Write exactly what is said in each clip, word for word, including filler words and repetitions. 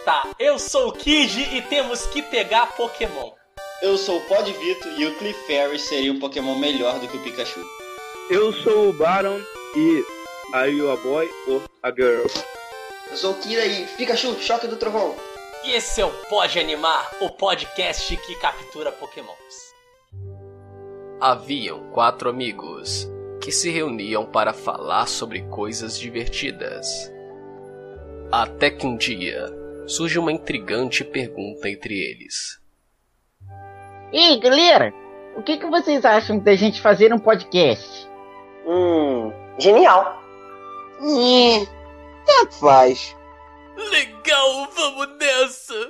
está? Eu sou o Kid e temos que pegar Pokémon. Eu sou o Pod Vito e o Clefairy seria um Pokémon melhor do que o Pikachu. Eu sou o Baron e are you a boy or a girl? Eu sou o Kira e Pikachu, choque do trovão. E esse é o Pode Animar, o podcast que captura Pokémons. Haviam quatro amigos que se reuniam para falar sobre coisas divertidas. Até que um dia surge uma intrigante pergunta entre eles. Ei, galera, o que, que vocês acham da gente fazer um podcast? Hum, genial. Hum, tanto faz. Legal, vamos nessa!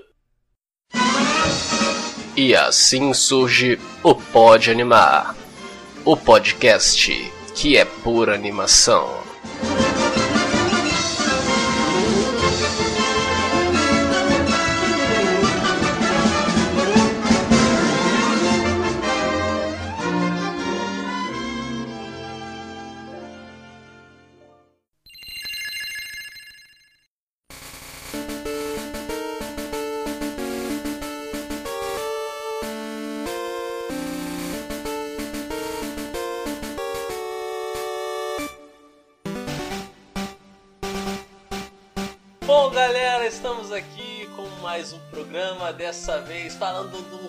E assim surge o Pode Animar, o podcast que é pura animação. Bom, galera, estamos aqui com mais um programa, dessa vez falando de um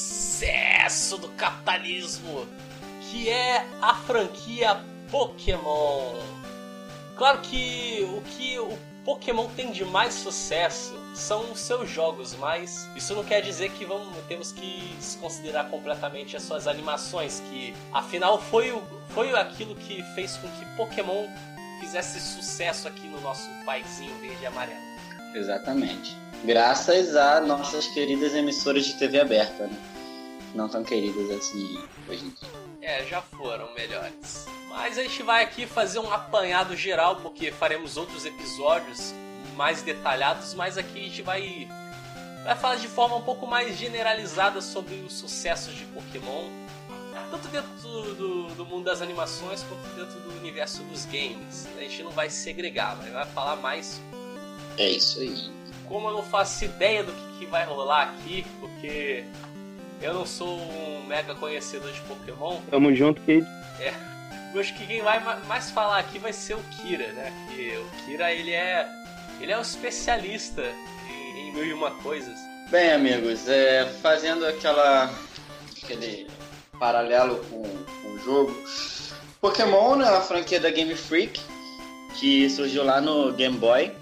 sucesso do capitalismo, que é a franquia Pokémon. Claro que o que o Pokémon tem de mais sucesso são os seus jogos, mas isso não quer dizer que vamos, temos que desconsiderar completamente as suas animações, que afinal foi, o, foi aquilo que fez com que Pokémon fizesse sucesso aqui no nosso paizinho verde e amarelo. Exatamente. Graças a nossas queridas emissoras de T V aberta, né? Não tão queridas assim hoje em dia. É, já foram melhores. Mas a gente vai aqui fazer um apanhado geral, porque faremos outros episódios mais detalhados, mas aqui a gente vai, vai falar de forma um pouco mais generalizada sobre os sucessos de Pokémon, tanto dentro do, do, do mundo das animações quanto dentro do universo dos games. A gente não vai segregar, mas vai falar mais. É isso aí. Como eu não faço ideia do que, que vai rolar aqui, porque eu não sou um mega conhecedor de Pokémon. Tamo junto, Kid. É, eu acho que quem vai mais falar aqui vai ser o Kira, né? Que o Kira, ele é, ele é um especialista em, em mil e uma coisas. Bem, amigos, é, fazendo aquela aquele paralelo com, com o jogo, Pokémon é uma franquia da Game Freak que surgiu lá no Game Boy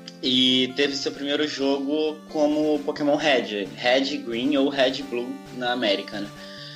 e teve seu primeiro jogo como Pokémon Red, Red Green ou Red Blue na América, né?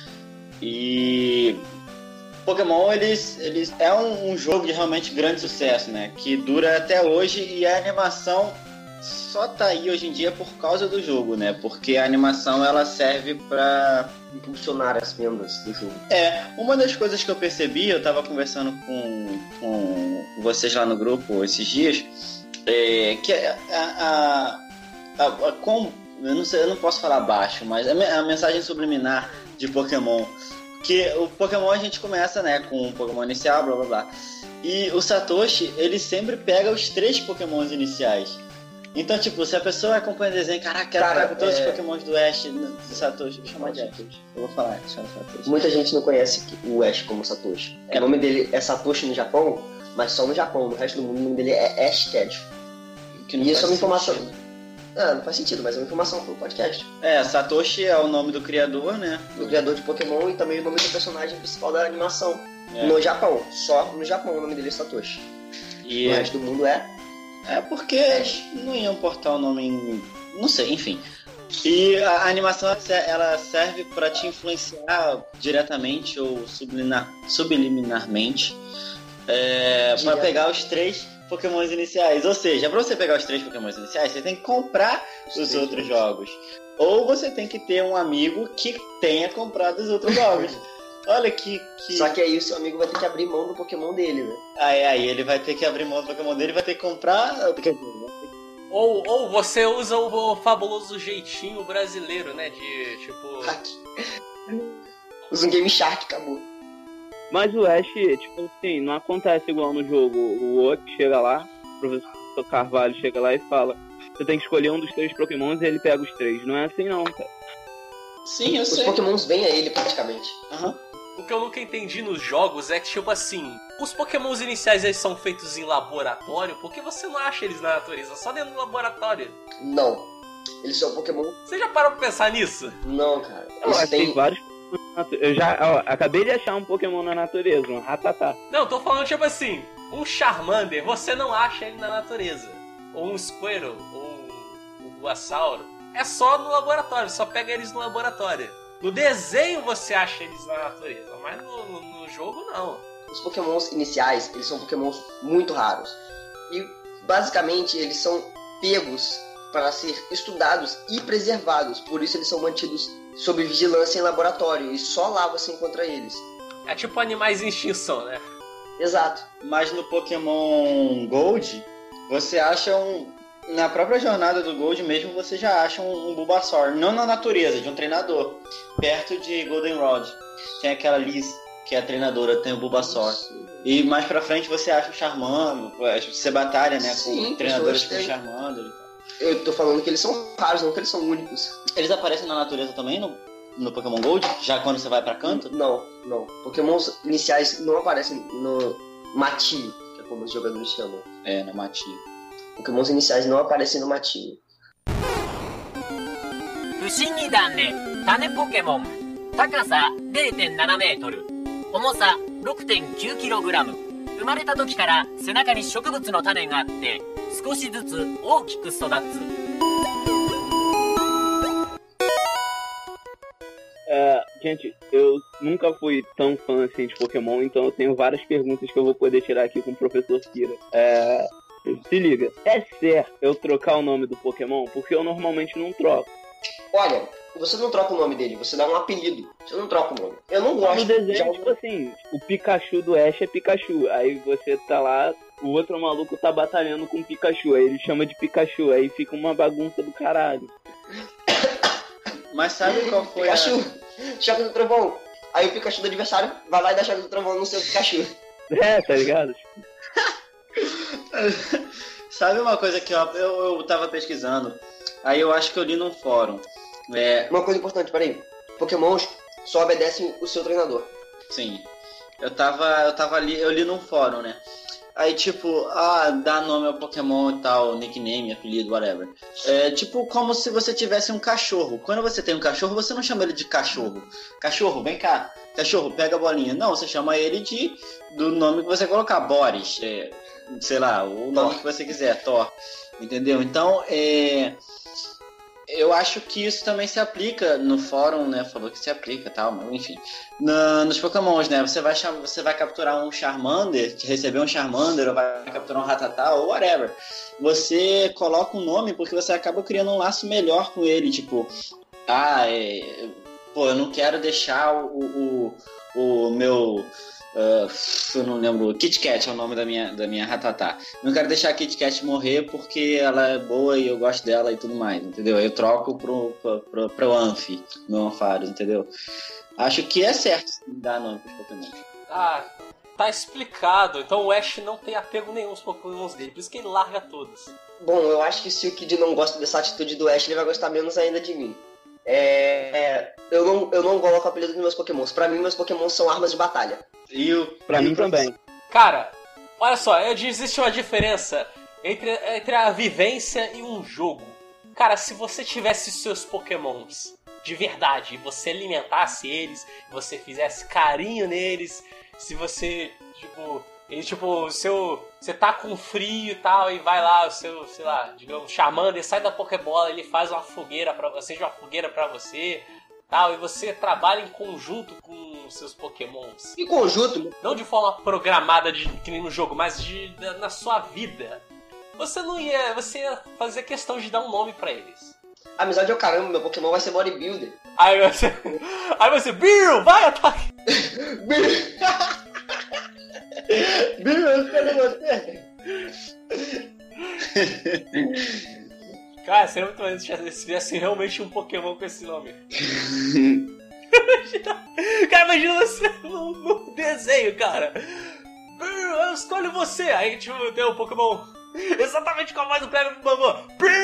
E Pokémon eles, eles é um, um jogo de realmente grande sucesso, né? Que dura até hoje e a animação só tá aí hoje em dia por causa do jogo, né? Porque a animação ela serve pra Impulsionar as vendas do jogo. É, uma das coisas que eu percebi, eu tava conversando com, com vocês lá no grupo esses dias, é que a, a, a, a, a com, eu não sei, eu não posso falar baixo, mas a, a mensagem subliminar de Pokémon, que o Pokémon a gente começa, né, com o Pokémon inicial, blá blá blá, e o Satoshi, ele sempre pega os três Pokémons iniciais. Então, tipo, se a pessoa acompanha o desenho, caraca, quero Cara, ficar com todos é... os Pokémons do Ash, do Satoshi, vou chamar de Ash. Eu vou falar, chama Satoshi. Muita gente não conhece o Ash como Satoshi. É. O nome dele é Satoshi no Japão, mas só no Japão. No resto do mundo, o nome dele é Ash Ketchum. E isso é uma informação... Sentido. Ah, não faz sentido, mas é uma informação pro podcast. É, Satoshi é o nome do criador, né? Do criador de Pokémon e também o nome do personagem principal da animação. É. No Japão. Só no Japão o nome dele é Satoshi. E o resto do mundo é... É porque não iam portar o nome em... Não sei, enfim. E a animação ela serve para te influenciar diretamente ou subliminar, subliminarmente é, para pegar os três Pokémons iniciais. Ou seja, para você pegar os três Pokémons iniciais, você tem que comprar os, os outros jogos. Ou você tem que ter um amigo que tenha comprado os outros jogos. Olha que, que... Só que aí o seu amigo vai ter que abrir mão do Pokémon dele, né? Aí, aí ele vai ter que abrir mão do Pokémon dele e vai ter que comprar... Ou, ou você usa o, o fabuloso jeitinho brasileiro, né? De, tipo... Usa um Game Shark, acabou. Mas o Ash, tipo assim, não acontece igual no jogo. O Oak chega lá, professor Carvalho chega lá e fala: você tem que escolher um dos três Pokémons e ele pega os três. Não é assim não, cara. Sim, eu Os sei. Pokémons vêm a ele praticamente. Aham. O que eu nunca entendi nos jogos é que, tipo assim, os Pokémons iniciais eles são feitos em laboratório, por que você não acha eles na natureza? Só dentro do laboratório. Não. Eles são Pokémon. Você já parou pra pensar nisso? Não, cara. Eu Eles achei têm... vários. Eu já ó, acabei de achar um Pokémon na natureza, um Rattata. Não, eu tô falando, tipo assim, um Charmander, você não acha ele na natureza. Ou um Squirtle, ou um Bulbasaur. É só no laboratório, só pega eles no laboratório. No desenho você acha eles na natureza, mas no, no, no jogo não. Os Pokémons iniciais, eles são Pokémons muito raros. E, basicamente, eles são pegos para ser estudados e preservados. Por isso eles são mantidos sob vigilância em laboratório. E só lá você encontra eles. É tipo animais em extinção, né? Exato. Mas no Pokémon Gold, você acha um... Na própria jornada do Gold mesmo, você já acha um, um Bulbasaur. Não na natureza, de um treinador. Perto de Goldenrod. Tem aquela Liz, que é a treinadora, tem o Bulbasaur. E mais pra frente você acha o Charmander. Você batalha, né, Sim, com treinadores com pessoas o têm. Charmander. Eu tô falando que eles são raros, não que eles são únicos. Eles aparecem na natureza também, no, no Pokémon Gold? Já quando você vai pra canto? Não, não. Pokémons iniciais não aparecem no matinho, que é como os jogadores chamam. É, no matinho. Pokémons iniciais não aparecem no matinho. 不思議だね。種ポケモン。高さ れいてんななメートル。重さ ろくてんきゅうキログラム。生まれた時から背中に植物の種があって、少しずつ大きく育つ。 É, gente, eu nunca fui tão fã assim de Pokémon, então eu tenho várias perguntas que eu vou poder tirar aqui com o professor Kira. É, se liga, é certo eu trocar o nome do Pokémon? Porque eu normalmente não troco. Olha, você não troca o nome dele, você dá um apelido. Você não troca o nome. Eu não gosto No desenho, de... tipo assim, o Pikachu do Ash é Pikachu. Aí você tá lá, o outro maluco tá batalhando com o Pikachu. Aí ele chama de Pikachu, aí fica uma bagunça do caralho. Mas sabe qual foi Pikachu, a... choque do trovão. Aí o Pikachu do adversário vai lá e dá choque do trovão no seu Pikachu. É, tá ligado? Sabe uma coisa que eu, eu, eu tava pesquisando, aí eu acho que eu li num fórum. É, Uma coisa importante, peraí. Pokémons só obedecem o seu treinador. sim, eu tava, eu tava ali, eu li num fórum, né? Aí tipo, ah, dá nome ao Pokémon e tal, nickname, apelido, whatever. É tipo como se você tivesse um cachorro. Quando você tem um cachorro, você não chama ele de cachorro. Cachorro, vem cá. Cachorro, pega a bolinha. Não, você chama ele de do nome que você colocar, Boris, é, sei lá, o nome Thor. que você quiser, Thor. Entendeu? Então, é... eu acho que isso também se aplica no fórum, né? Falou que se aplica e tal, mas enfim. Na, nos Pokémons, né? Você vai, cham- você vai capturar um Charmander, receber um Charmander, ou vai capturar um Rattata, ou whatever. Você coloca um nome porque você acaba criando um laço melhor com ele. Tipo, ah, é... pô, eu não quero deixar o, o, o meu... Uh, eu não lembro, Kit Kat é o nome da minha, da minha Rattata. Não quero deixar a Kit Kat morrer porque ela é boa e eu gosto dela e tudo mais, entendeu? Eu troco pro, pro, pro, pro Amphi, meu Ampharos, entendeu? Acho que é certo dar nome pros Pokémon. Ah, tá explicado. Então o Ash não tem apego nenhum aos Pokémons dele, por isso que ele larga todos. Bom, eu acho que se o Kid não gosta dessa atitude do Ash, ele vai gostar menos ainda de mim. É... é, eu, não, eu não coloco apelido nos meus Pokémons. Pra mim, meus Pokémons são armas de batalha. E o, Pra e mim o também. Cara, olha só, existe uma diferença entre, entre a vivência e um jogo. Cara, se você tivesse seus Pokémons de verdade e você alimentasse eles, você fizesse carinho neles, se você, tipo, ele, tipo, seu, você tá com frio e tal, e vai lá, o seu, sei lá, digamos, Charmander, sai da Pokébola, ele faz uma fogueira pra você, uma fogueira pra você, tal, e você trabalha em conjunto com os seus Pokémons. Em conjunto, Não de forma programada, de, que nem no jogo, mas de, da- na sua vida. Você não ia, você ia fazer questão de dar um nome pra eles. amizade é o caramba, meu Pokémon vai ser bodybuilder. Aí você, aí você, Bill, vai, ataque! Bill, eu espero você. Cara, seria muito maneiro se tivesse realmente um Pokémon com esse nome. Cara, imagina você no, no desenho, cara. Eu escolho você. Aí tipo, tem o Pokémon Exatamente com a voz do Kleber Bambam.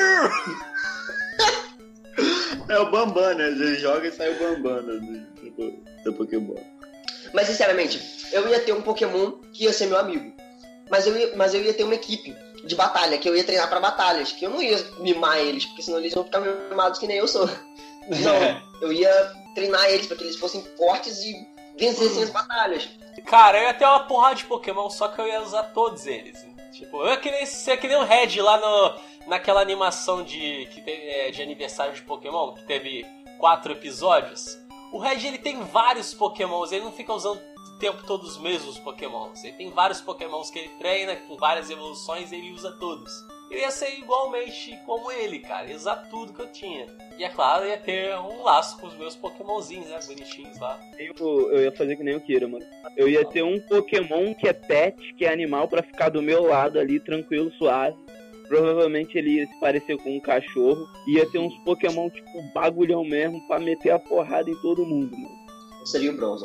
É o Bambam, né? Ele joga e sai o Bambam do, do Pokémon. Mas, sinceramente, eu ia ter um Pokémon que ia ser meu amigo. Mas eu ia, mas eu ia ter uma equipe de batalha, que eu ia treinar pra batalhas. Que eu não ia mimar eles, porque senão eles iam ficar mimados que nem eu sou. Não, eu ia treinar eles pra que eles fossem fortes e vencessem as batalhas. Cara, eu ia ter uma porrada de Pokémon, só que eu ia usar todos eles. Tipo, eu ia que nem, ser que nem o Red lá no, naquela animação de, que teve, é, de aniversário de Pokémon, que teve quatro episódios. O Red, ele tem vários Pokémons, ele não fica usando o tempo todo os mesmos Pokémons. Ele tem vários Pokémons que ele treina, com várias evoluções, e ele usa todos. Eu ia ser igualmente como ele, cara, ia usar tudo que eu tinha. E é claro, eu ia ter um laço com os meus Pokémonzinhos, né, bonitinhos lá. Eu, eu ia fazer que nem o Kira, mano. Eu ia ter um Pokémon que é pet, que é animal, pra ficar do meu lado ali, tranquilo, suave. Provavelmente ele ia se parecer com um cachorro. Ia ter uns Pokémon tipo bagulhão mesmo, pra meter a porrada em todo mundo, mano. Seria o Bronzor.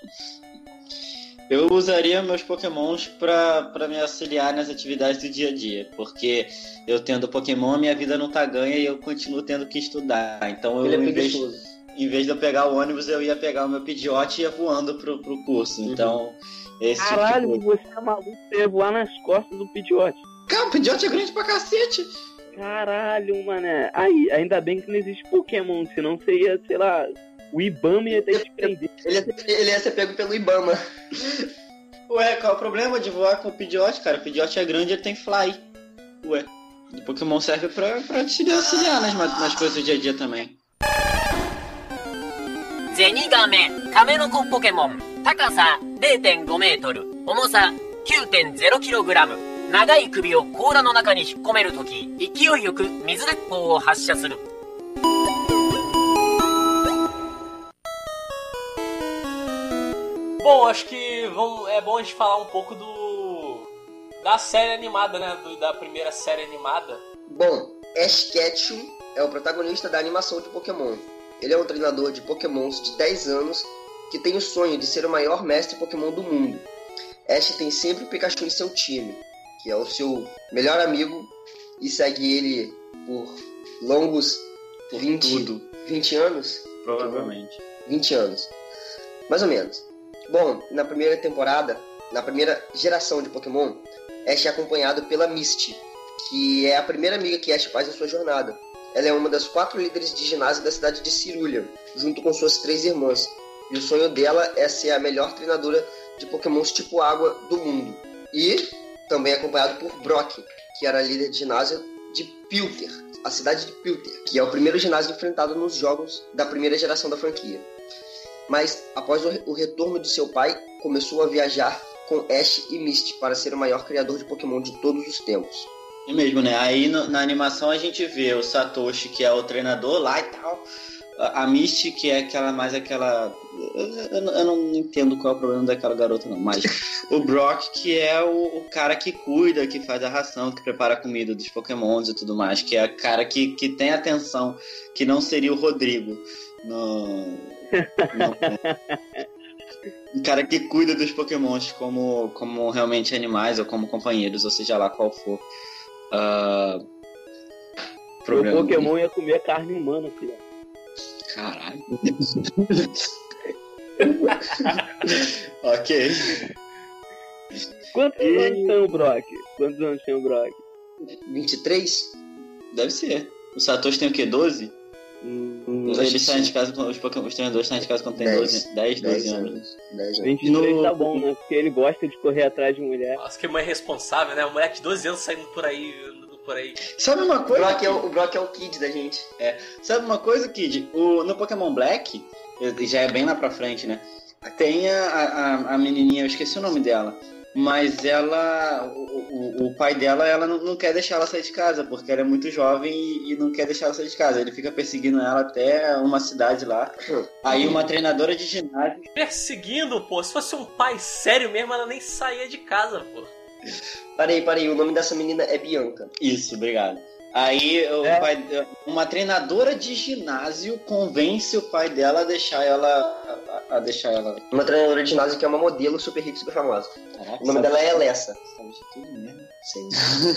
Eu usaria meus Pokémons pra, pra me auxiliar nas atividades do dia a dia, porque eu tendo Pokémon, minha vida não tá ganha e eu continuo tendo que estudar. Então eu, Ele é em, vez, preguiçoso. em vez de eu pegar o ônibus, eu ia pegar o meu Pidgeot e ia voando pro, pro curso. Uhum. Então, esse Caralho, tipo de... você é maluco, você ia voar nas costas do Pidgeot. Cara, o Pidgeot é grande pra cacete! Caralho, mané. Aí, ainda bem que não existe Pokémon, senão você ia, sei lá, o Ibama ia ter que te prender. Ele ia, ele ia ser pego pelo Ibama. Ué, qual é o problema de voar com o Pidgeot, cara? O Pidgeot é grande e ele tem Fly. Ué, o Pokémon serve pra, pra te auxiliar nas, nas coisas do dia a dia também. ゼニガメ、カメノコポケモン。高さ れいてんごメートル。重さ きゅうてんゼロキログラム。長い首を甲羅の中に引っ込めるとき、勢いよく水鉄砲を発射する。 Bom, acho que vamos, é bom a gente falar um pouco do da série animada, né? Do, da primeira série animada. Bom, Ash Ketchum é o protagonista da animação de Pokémon. Ele é um treinador de Pokémons de dez anos que tem o sonho de ser o maior mestre Pokémon do mundo. Ash tem sempre o Pikachu em seu time, que é o seu melhor amigo, e segue ele por longos vinte, vinte anos? Provavelmente. vinte anos. Mais ou menos. Bom, na primeira temporada, na primeira geração de Pokémon, Ash é acompanhado pela Misty, que é a primeira amiga que Ash faz em sua jornada. Ela é uma das quatro líderes de ginásio da cidade de Cerulean, junto com suas três irmãs. E o sonho dela é ser a melhor treinadora de Pokémons tipo água do mundo. E também acompanhado por Brock, que era líder de ginásio de Pilter, a cidade de Pilter, que é o primeiro ginásio enfrentado nos jogos da primeira geração da franquia. Mas, após o retorno de seu pai, começou a viajar com Ash e Misty para ser o maior criador de Pokémon de todos os tempos. É mesmo, né? Aí no, na animação a gente vê o Satoshi, que é o treinador lá e tal. A, a Misty, que é aquela mais aquela... Eu, eu, eu não entendo qual é o problema daquela garota, não. Mas o Brock, que é o, o cara que cuida, que faz a ração, que prepara a comida dos Pokémons e tudo mais. Que é o cara que, que tem atenção, que não seria o Rodrigo no... Um cara que cuida dos Pokémons como, como realmente animais ou como companheiros, ou seja lá qual for. Uh, o Pokémon ia comer carne humana, filho. Caralho. Ok. Quantos e... anos tem o Brock? Quantos anos tem o Brock? vinte e três? Deve ser. O Satoshi tem o quê? doze? Hum, Eles saem de casa, os, Pokémon, os treinadores saem de casa quando tem doze, dez, doze anos. dez, vinte e três no... tá bom, né? Porque ele gosta de correr atrás de mulher. Nossa, que mãe responsável, né? Um moleque de doze anos saindo por aí, por aí. Sabe uma coisa? O Brock, é o, o Brock é o Kid da gente. É. Sabe uma coisa, Kid? O, no Pokémon Black, já é bem lá pra frente, né? Tem a, a, a menininha, eu esqueci o nome dela. Mas ela, o, o, o pai dela, ela não, não quer deixar ela sair de casa, porque ela é muito jovem e, e não quer deixar ela sair de casa. Ele fica perseguindo ela até uma cidade lá. Aí uma treinadora de ginásio... Perseguindo, pô? Se fosse um pai sério mesmo, ela nem saía de casa, pô. Parei, parei. O nome dessa menina é Bianca. Isso, obrigado. Aí o é. pai, uma treinadora de ginásio convence o pai dela a deixar ela... A, a deixar ela... Uma treinadora de ginásio que é uma modelo super rica e super famosa. Caraca, o nome dela é Elessa. Sabe de tudo mesmo. Sim.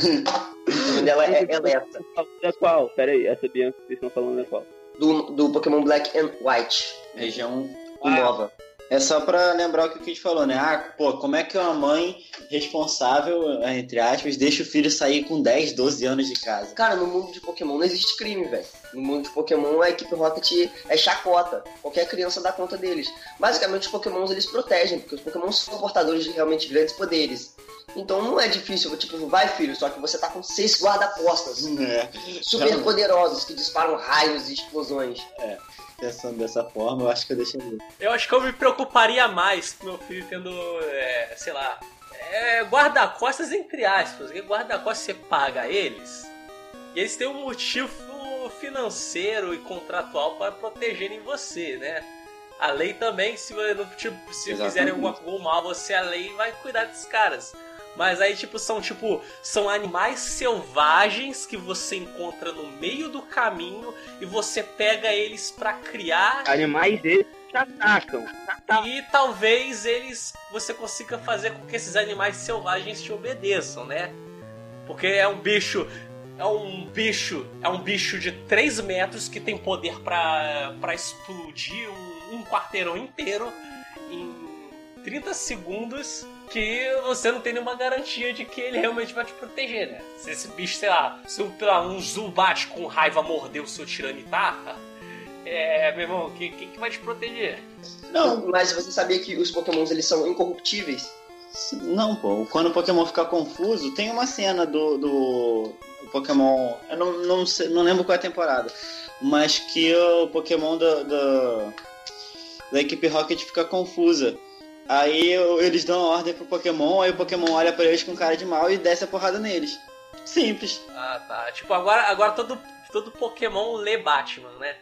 O nome dela é Eleta. É qual? Pera aí, essa Bianca que vocês estão falando é qual? Do, do Pokémon Black and White. Região do Nova. É só pra lembrar o que o Kid falou, né? Ah, pô, como é que uma mãe responsável, entre aspas, deixa o filho sair com dez, doze anos de casa? Cara, no mundo de Pokémon não existe crime, velho. No mundo de Pokémon, a equipe Rocket é chacota. Qualquer criança dá conta deles. Basicamente, os Pokémons, eles protegem, porque os Pokémons são portadores de realmente grandes poderes. Então não é difícil, tipo, vai filho, só que você tá com seis guarda-costas É. super poderosos que disparam raios e explosões. É. Pensando dessa forma, eu acho que eu deixaria. Eu acho que eu me preocuparia mais com meu filho tendo, é, sei lá, é, guarda-costas entre aspas. Porque guarda-costas você paga eles e eles têm um motivo financeiro e contratual para protegerem você, né? A lei também, se, tipo, se fizerem algum, algum mal, você, a lei vai cuidar desses caras. Mas aí, tipo, são, tipo, são animais selvagens que você encontra no meio do caminho e você pega eles pra criar. Animais deles te atacam. E talvez eles, você consiga fazer com que esses animais selvagens te obedeçam, né? Porque é um bicho, é um bicho, é um bicho de três metros que tem poder pra, pra explodir um, um quarteirão inteiro em trinta segundos, que você não tem nenhuma garantia de que ele realmente vai te proteger, né? Se esse bicho, sei lá, se um Zubat com raiva mordeu o seu Tiranitar, é, meu irmão, quem que, que vai te proteger? Não, mas você sabia que os Pokémons, eles são incorruptíveis? Não, pô. Quando o Pokémon fica confuso, tem uma cena do, do Pokémon... Eu não, não, sei, não lembro qual é a temporada, mas que o Pokémon da, da, da equipe Rocket fica confusa. Aí eles dão a ordem pro Pokémon, aí o Pokémon olha pra eles com cara de mal e desce a porrada neles. Simples. Ah, tá. Tipo, agora, agora todo, todo Pokémon lê Batman, né?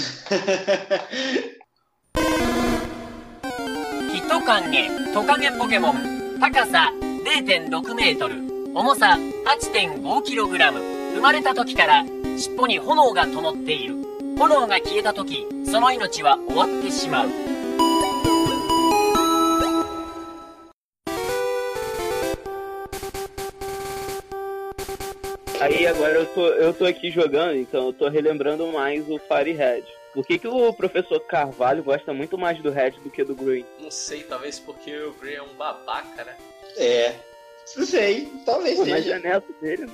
Hitokange, Tokage Pokémon. 高さ ゼロてんろくメートル。重さ はちてんごキログラム。生まれた時から尻尾に炎が灯っている。炎が消えた時、その命は終わってしまう。 Aí agora eu tô, eu tô aqui jogando, então eu tô relembrando mais o Fire Red. Por que, que o professor Carvalho gosta muito mais do Red do que do Green? Não sei, talvez porque o Green é um babaca, né? É, não sei, talvez Pô, seja. mas é neto dele.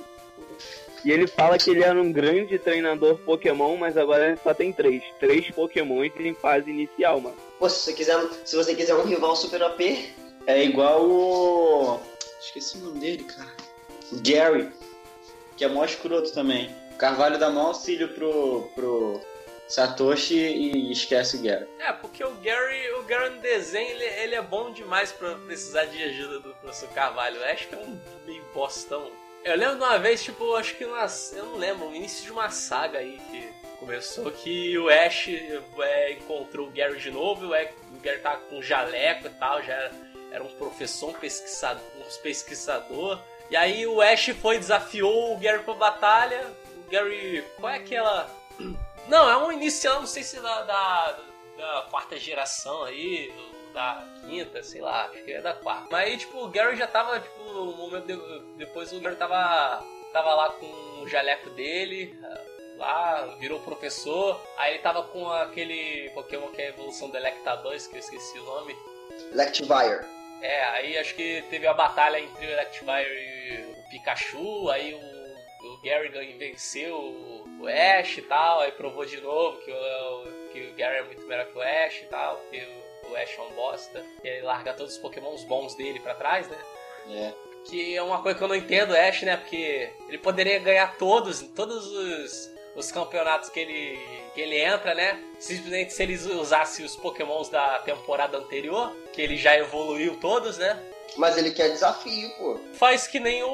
E ele fala que ele era um grande treinador Pokémon, mas agora ele só tem três. Três Pokémons em fase inicial, mano. Pô, se você quiser, se você quiser um rival super O P... É igual o... Esqueci o nome dele, cara. O Gary, que é mó escroto também. O Carvalho dá mó auxílio pro, pro Satoshi e esquece o Gary. É, porque o Gary, o Gary no desenho, ele, ele é bom demais pra precisar de ajuda do professor Carvalho. Eu acho que é um meio bostão. Eu lembro de uma vez, tipo, acho que nas, eu não lembro, no início de uma saga aí que começou, que o Ash é, encontrou o Gary de novo, e o, Ash, o Gary tava com um jaleco e tal, já era, era um professor, um pesquisador, um pesquisador. E aí o Ash foi, desafiou o Gary pra batalha. O Gary, qual é aquela... Não, é um inicial, não sei se da, da, da quarta geração aí, da quinta, sei lá, acho que é da quarta. Mas aí, tipo, o Gary já tava, tipo, no momento de, depois o Gary tava, tava lá com o jaleco dele, lá, virou professor. Aí ele tava com aquele Pokémon que é a evolução do Electabuzz, que eu esqueci o nome. Electivire. É, aí acho que teve a batalha entre o Electivire e o Pikachu, aí o, o Gary venceu o, o Ash e tal, aí provou de novo que o, que o Gary é muito melhor que o Ash e tal, porque o, o Ash é um bosta, e ele larga todos os Pokémons bons dele pra trás, né? É. Que é uma coisa que eu não entendo, o Ash, né? Porque ele poderia ganhar todos, todos os, os campeonatos que ele, que ele entra, né? Simplesmente se ele usasse os Pokémons da temporada anterior, que ele já evoluiu todos, né? Mas ele quer desafio, pô. Faz que nem o,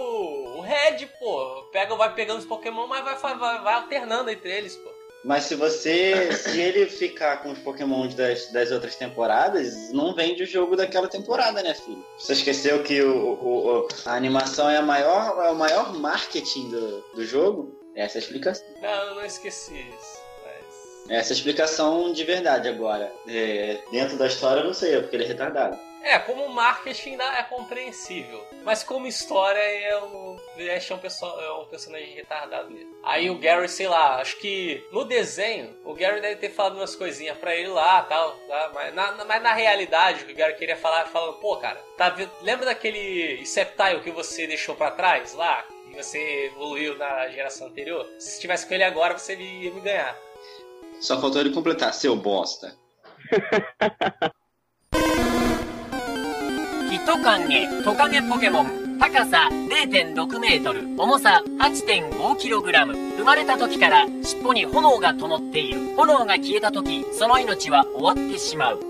o Red, pô. Pega, vai pegando os Pokémon, mas vai, vai, vai alternando entre eles, pô. Mas se você... se ele ficar com os Pokémons das, das outras temporadas, não vende o jogo daquela temporada, né, filho? Você esqueceu que o, o, o, a animação é, a maior, é o maior marketing do, do jogo? Essa é a explicação. Não, eu não esqueci isso. Mas... Essa é a explicação de verdade agora. É, dentro da história eu não sei, é porque ele é retardado. É, como marketing ainda é compreensível. Mas como história é um, é um, pessoal, é um personagem retardado mesmo. Aí o Gary, sei lá, acho que no desenho, o Gary deve ter falado umas coisinhas pra ele lá e tal. Tá? Mas, na, mas na realidade, o que o Gary queria falar, falando, pô, cara, tá, lembra daquele Sceptile que você deixou pra trás lá? Que você evoluiu na geração anterior? Se estivesse com ele agora, você ia me ganhar. Só faltou ele completar, seu bosta. トカゲトカゲポケモン高さ れいてんろくメートル重さ はちてんごキログラム生まれた時から尻尾に炎が灯っている炎が消えた時その命は終わってしまう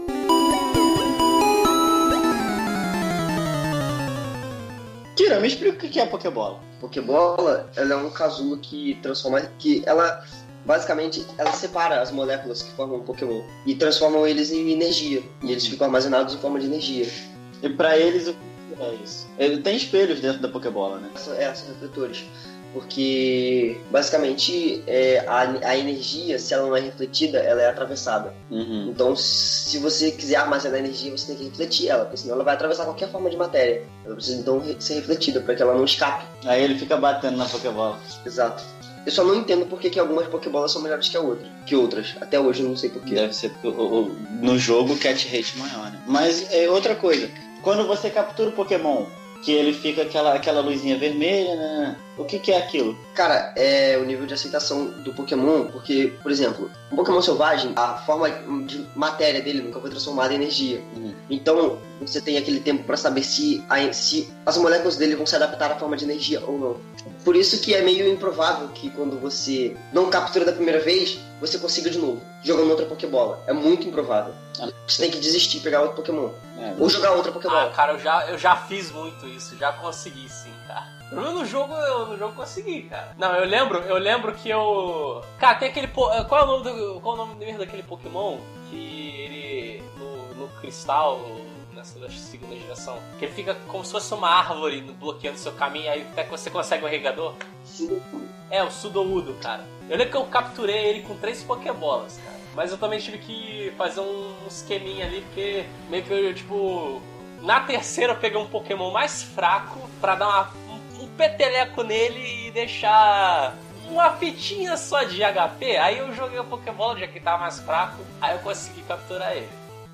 Kira, me explica o que é a Pokébola. Pokébola, ela é um casulo que transforma... que ela... Basicamente, ela separa as moléculas que formam um Pokémon e transformam eles em energia. E eles ficam armazenados em forma de energia. E pra eles, o que é isso? Ele tem espelhos dentro da Pokébola, né? É, são refletores. Porque, basicamente, é, a, a energia, se ela não é refletida, ela é atravessada. Uhum. Então, se você quiser armazenar energia, você tem que refletir ela, porque senão ela vai atravessar qualquer forma de matéria. Ela precisa, então, ser refletida, para que ela não escape. Aí ele fica batendo na Pokébola. Exato. Eu só não entendo por que, que algumas Pokébolas são melhores que, a outra, que outras. Até hoje eu não sei porquê. Deve ser porque o, o, no jogo o catch rate maior, né? Mas é outra coisa. Quando você captura o Pokémon, que ele fica aquela, aquela luzinha vermelha, né? O que, que é aquilo? Cara, é o nível de aceitação do Pokémon, porque, por exemplo, um Pokémon selvagem, a forma de matéria dele nunca foi transformada em energia. Uhum. Então, você tem aquele tempo pra saber se, a, se as moléculas dele vão se adaptar à forma de energia ou não. Por isso que é meio improvável que quando você não captura da primeira vez, você consiga de novo, jogando outra Pokébola. É muito improvável. Você tem que desistir, pegar outro Pokémon. É, ou jogar outra Pokébola. Ah, cara, eu já, eu já fiz muito isso, já consegui sim, cara. Eu no jogo, eu no jogo consegui, cara. Não, eu lembro, eu lembro que eu... Cara, tem aquele... Qual é o nome do, qual é o nome mesmo daquele Pokémon? Que ele... No, no cristal... Nessa da segunda geração. Que ele fica como se fosse uma árvore bloqueando seu caminho, aí até que você consegue um regador. É, o Sudowoodo, cara. Eu lembro que eu capturei ele com três Pokébolas, cara. Mas eu também tive que fazer um esqueminha ali, porque meio que eu, tipo... Na terceira eu peguei um Pokémon mais fraco pra dar uma, um, um peteleco nele e deixar... uma fitinha só de H P. Aí eu joguei o Pokébola, já que tava mais fraco. Aí eu consegui capturar ele.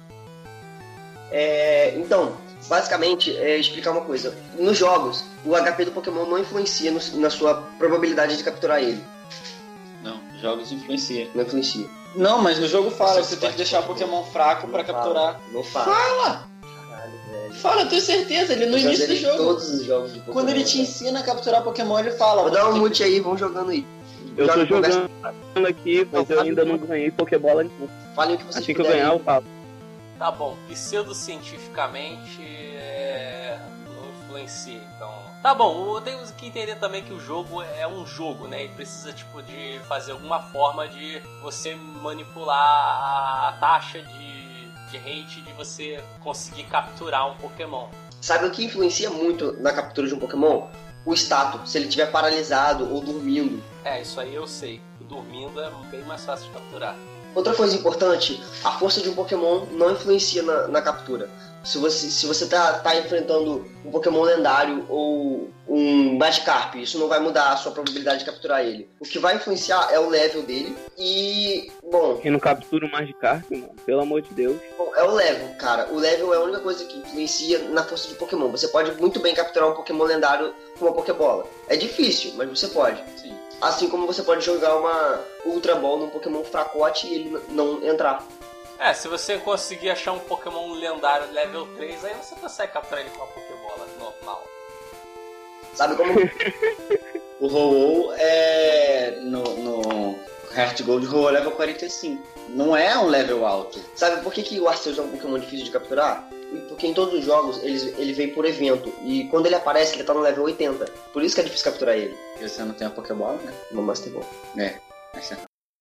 É, então, basicamente, é explicar uma coisa. Nos jogos, o H P do Pokémon não influencia no, na sua probabilidade de capturar ele. Não, jogos influencia. Não influencia. Não, mas no jogo fala que você tem que deixar o Pokémon fraco pra capturar. Não fala. Fala! Caralho, velho. Fala, eu tenho certeza, ele no Eu início do jogo. Todos os jogos de Pokémon. Quando ele te ensina a capturar Pokémon, ele fala. Vou dar um mute aí, vamos jogando aí. Eu Joga, tô jogando conversa. aqui, mas eu ainda não ganhei Pokébola nenhum. Falem o que vocês Assim que eu puderem. ganhar, eu falo. Tá bom, pseudocientificamente é... não influencia, então... Tá bom, temos que entender também que o jogo é um jogo, né? E precisa, tipo, de fazer alguma forma de você manipular a taxa de, de rate de você conseguir capturar um Pokémon. Sabe o que influencia muito na captura de um Pokémon? O status, se ele estiver paralisado ou dormindo. É, isso aí eu sei. Dormindo é bem mais fácil de capturar. Outra coisa importante, a força de um Pokémon não influencia na, na captura. Se você, se você tá, tá enfrentando um Pokémon lendário ou um Magikarp, isso não vai mudar a sua probabilidade de capturar ele. O que vai influenciar é o level dele e, bom... Quem não captura o Magikarp, mano, pelo amor de Deus. Bom, é o level, cara. O level é a única coisa que influencia na força de Pokémon. Você pode muito bem capturar um Pokémon lendário com uma Pokébola. É difícil, mas você pode. Sim. Assim como você pode jogar uma Ultra Ball num Pokémon fracote e ele não entrar. É, se você conseguir achar um Pokémon lendário level três, aí você consegue capturar ele com uma Pokébola normal. Sabe como? O Ho-Oh é... No, no Heart Gold, o Ho-Oh level quarenta e cinco. Não é um level alto. Sabe por que, que o Arceus é um Pokémon difícil de capturar? Porque em todos os jogos ele, ele vem por evento. E quando ele aparece, ele tá no level oitenta. Por isso que é difícil capturar ele. Porque você não tem a Pokébola, né? No Master Ball. É. Essa...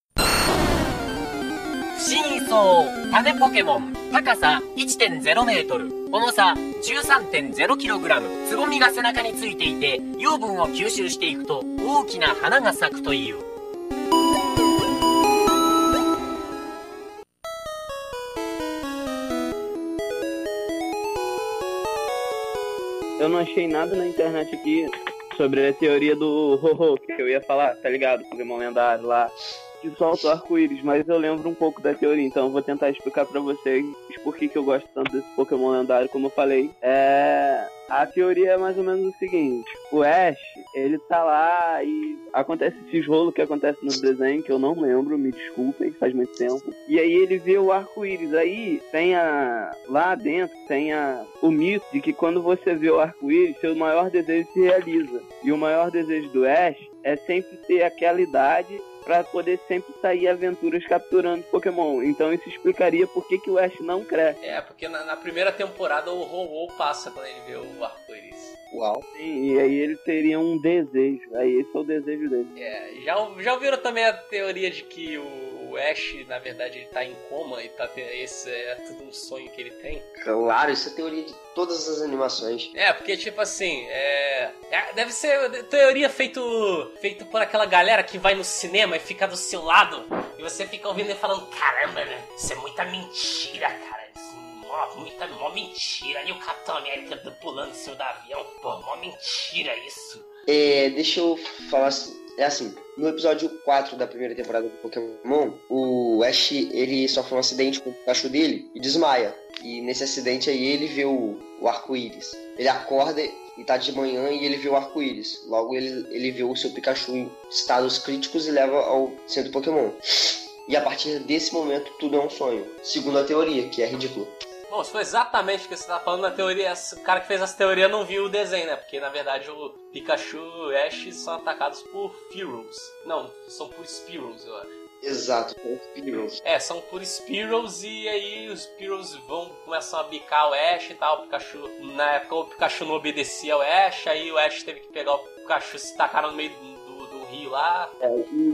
真相種ポケモン高さ いってんゼロメートル重さ じゅうさんてんゼロキログラムつぼみが背中についていて養分を吸収していくと大きな花が咲くという Tá eu não achei nada na internet aqui sobre a teoria do Ho-Ho, que eu ia falar, tá ligado? Pokémon lendário lá, que solta o arco-íris, mas eu lembro um pouco da teoria, então eu vou tentar explicar pra vocês por que que eu gosto tanto desse Pokémon lendário, como eu falei. É... A teoria é mais ou menos o seguinte: o Ash, ele tá lá e acontece esses rolos que acontece no desenho, que eu não lembro, me desculpem, faz muito tempo. E aí ele vê o arco-íris. Aí tem a... lá dentro tem a... o mito de que quando você vê o arco-íris, seu maior desejo se realiza. E o maior desejo do Ash é sempre ter aquela idade pra poder sempre sair aventuras capturando Pokémon. Então isso explicaria por que que o Ash não cresce. É, porque na, na primeira temporada o Ho-Ho passa quando ele vê o arco-íris. Uau. Sim, e aí ele teria um desejo. Aí esse é o desejo dele. É, já, já ouviram também a teoria de que o o Ash, na verdade, ele tá em coma e tá, esse é tudo um sonho que ele tem? Claro, isso é teoria de todas as animações. É, porque tipo assim, é... é deve ser teoria feito, feito por aquela galera que vai no cinema e fica do seu lado e você fica ouvindo e falando, caramba, né? Isso é muita mentira, cara. Isso é mó, muita, mó mentira. Ali o Capitão América pulando em cima do avião. Pô, mó mentira isso. É, deixa eu falar assim. É assim, no episódio quatro da primeira temporada do Pokémon, o Ash, ele sofre um acidente com o Pikachu dele e desmaia. E nesse acidente aí ele vê o, o arco-íris. Ele acorda e tá de manhã e ele vê o arco-íris. Logo ele, ele vê o seu Pikachu em estados críticos e leva ao centro Pokémon. E a partir desse momento tudo é um sonho. Segundo a teoria, que é ridículo. Bom, se foi exatamente o que você tá falando na teoria, o cara que fez essa teoria não viu o desenho, né? Porque, na verdade, o Pikachu e o Ash são atacados por Fearows. Não, são por Spearows, eu acho. Exato, por Spearows. É, são por Spearows e aí os Spearows vão, começam a bicar o Ash e tal. O Pikachu, na época o Pikachu não obedecia ao Ash, aí o Ash teve que pegar o Pikachu e se tacar no meio do rio lá. É,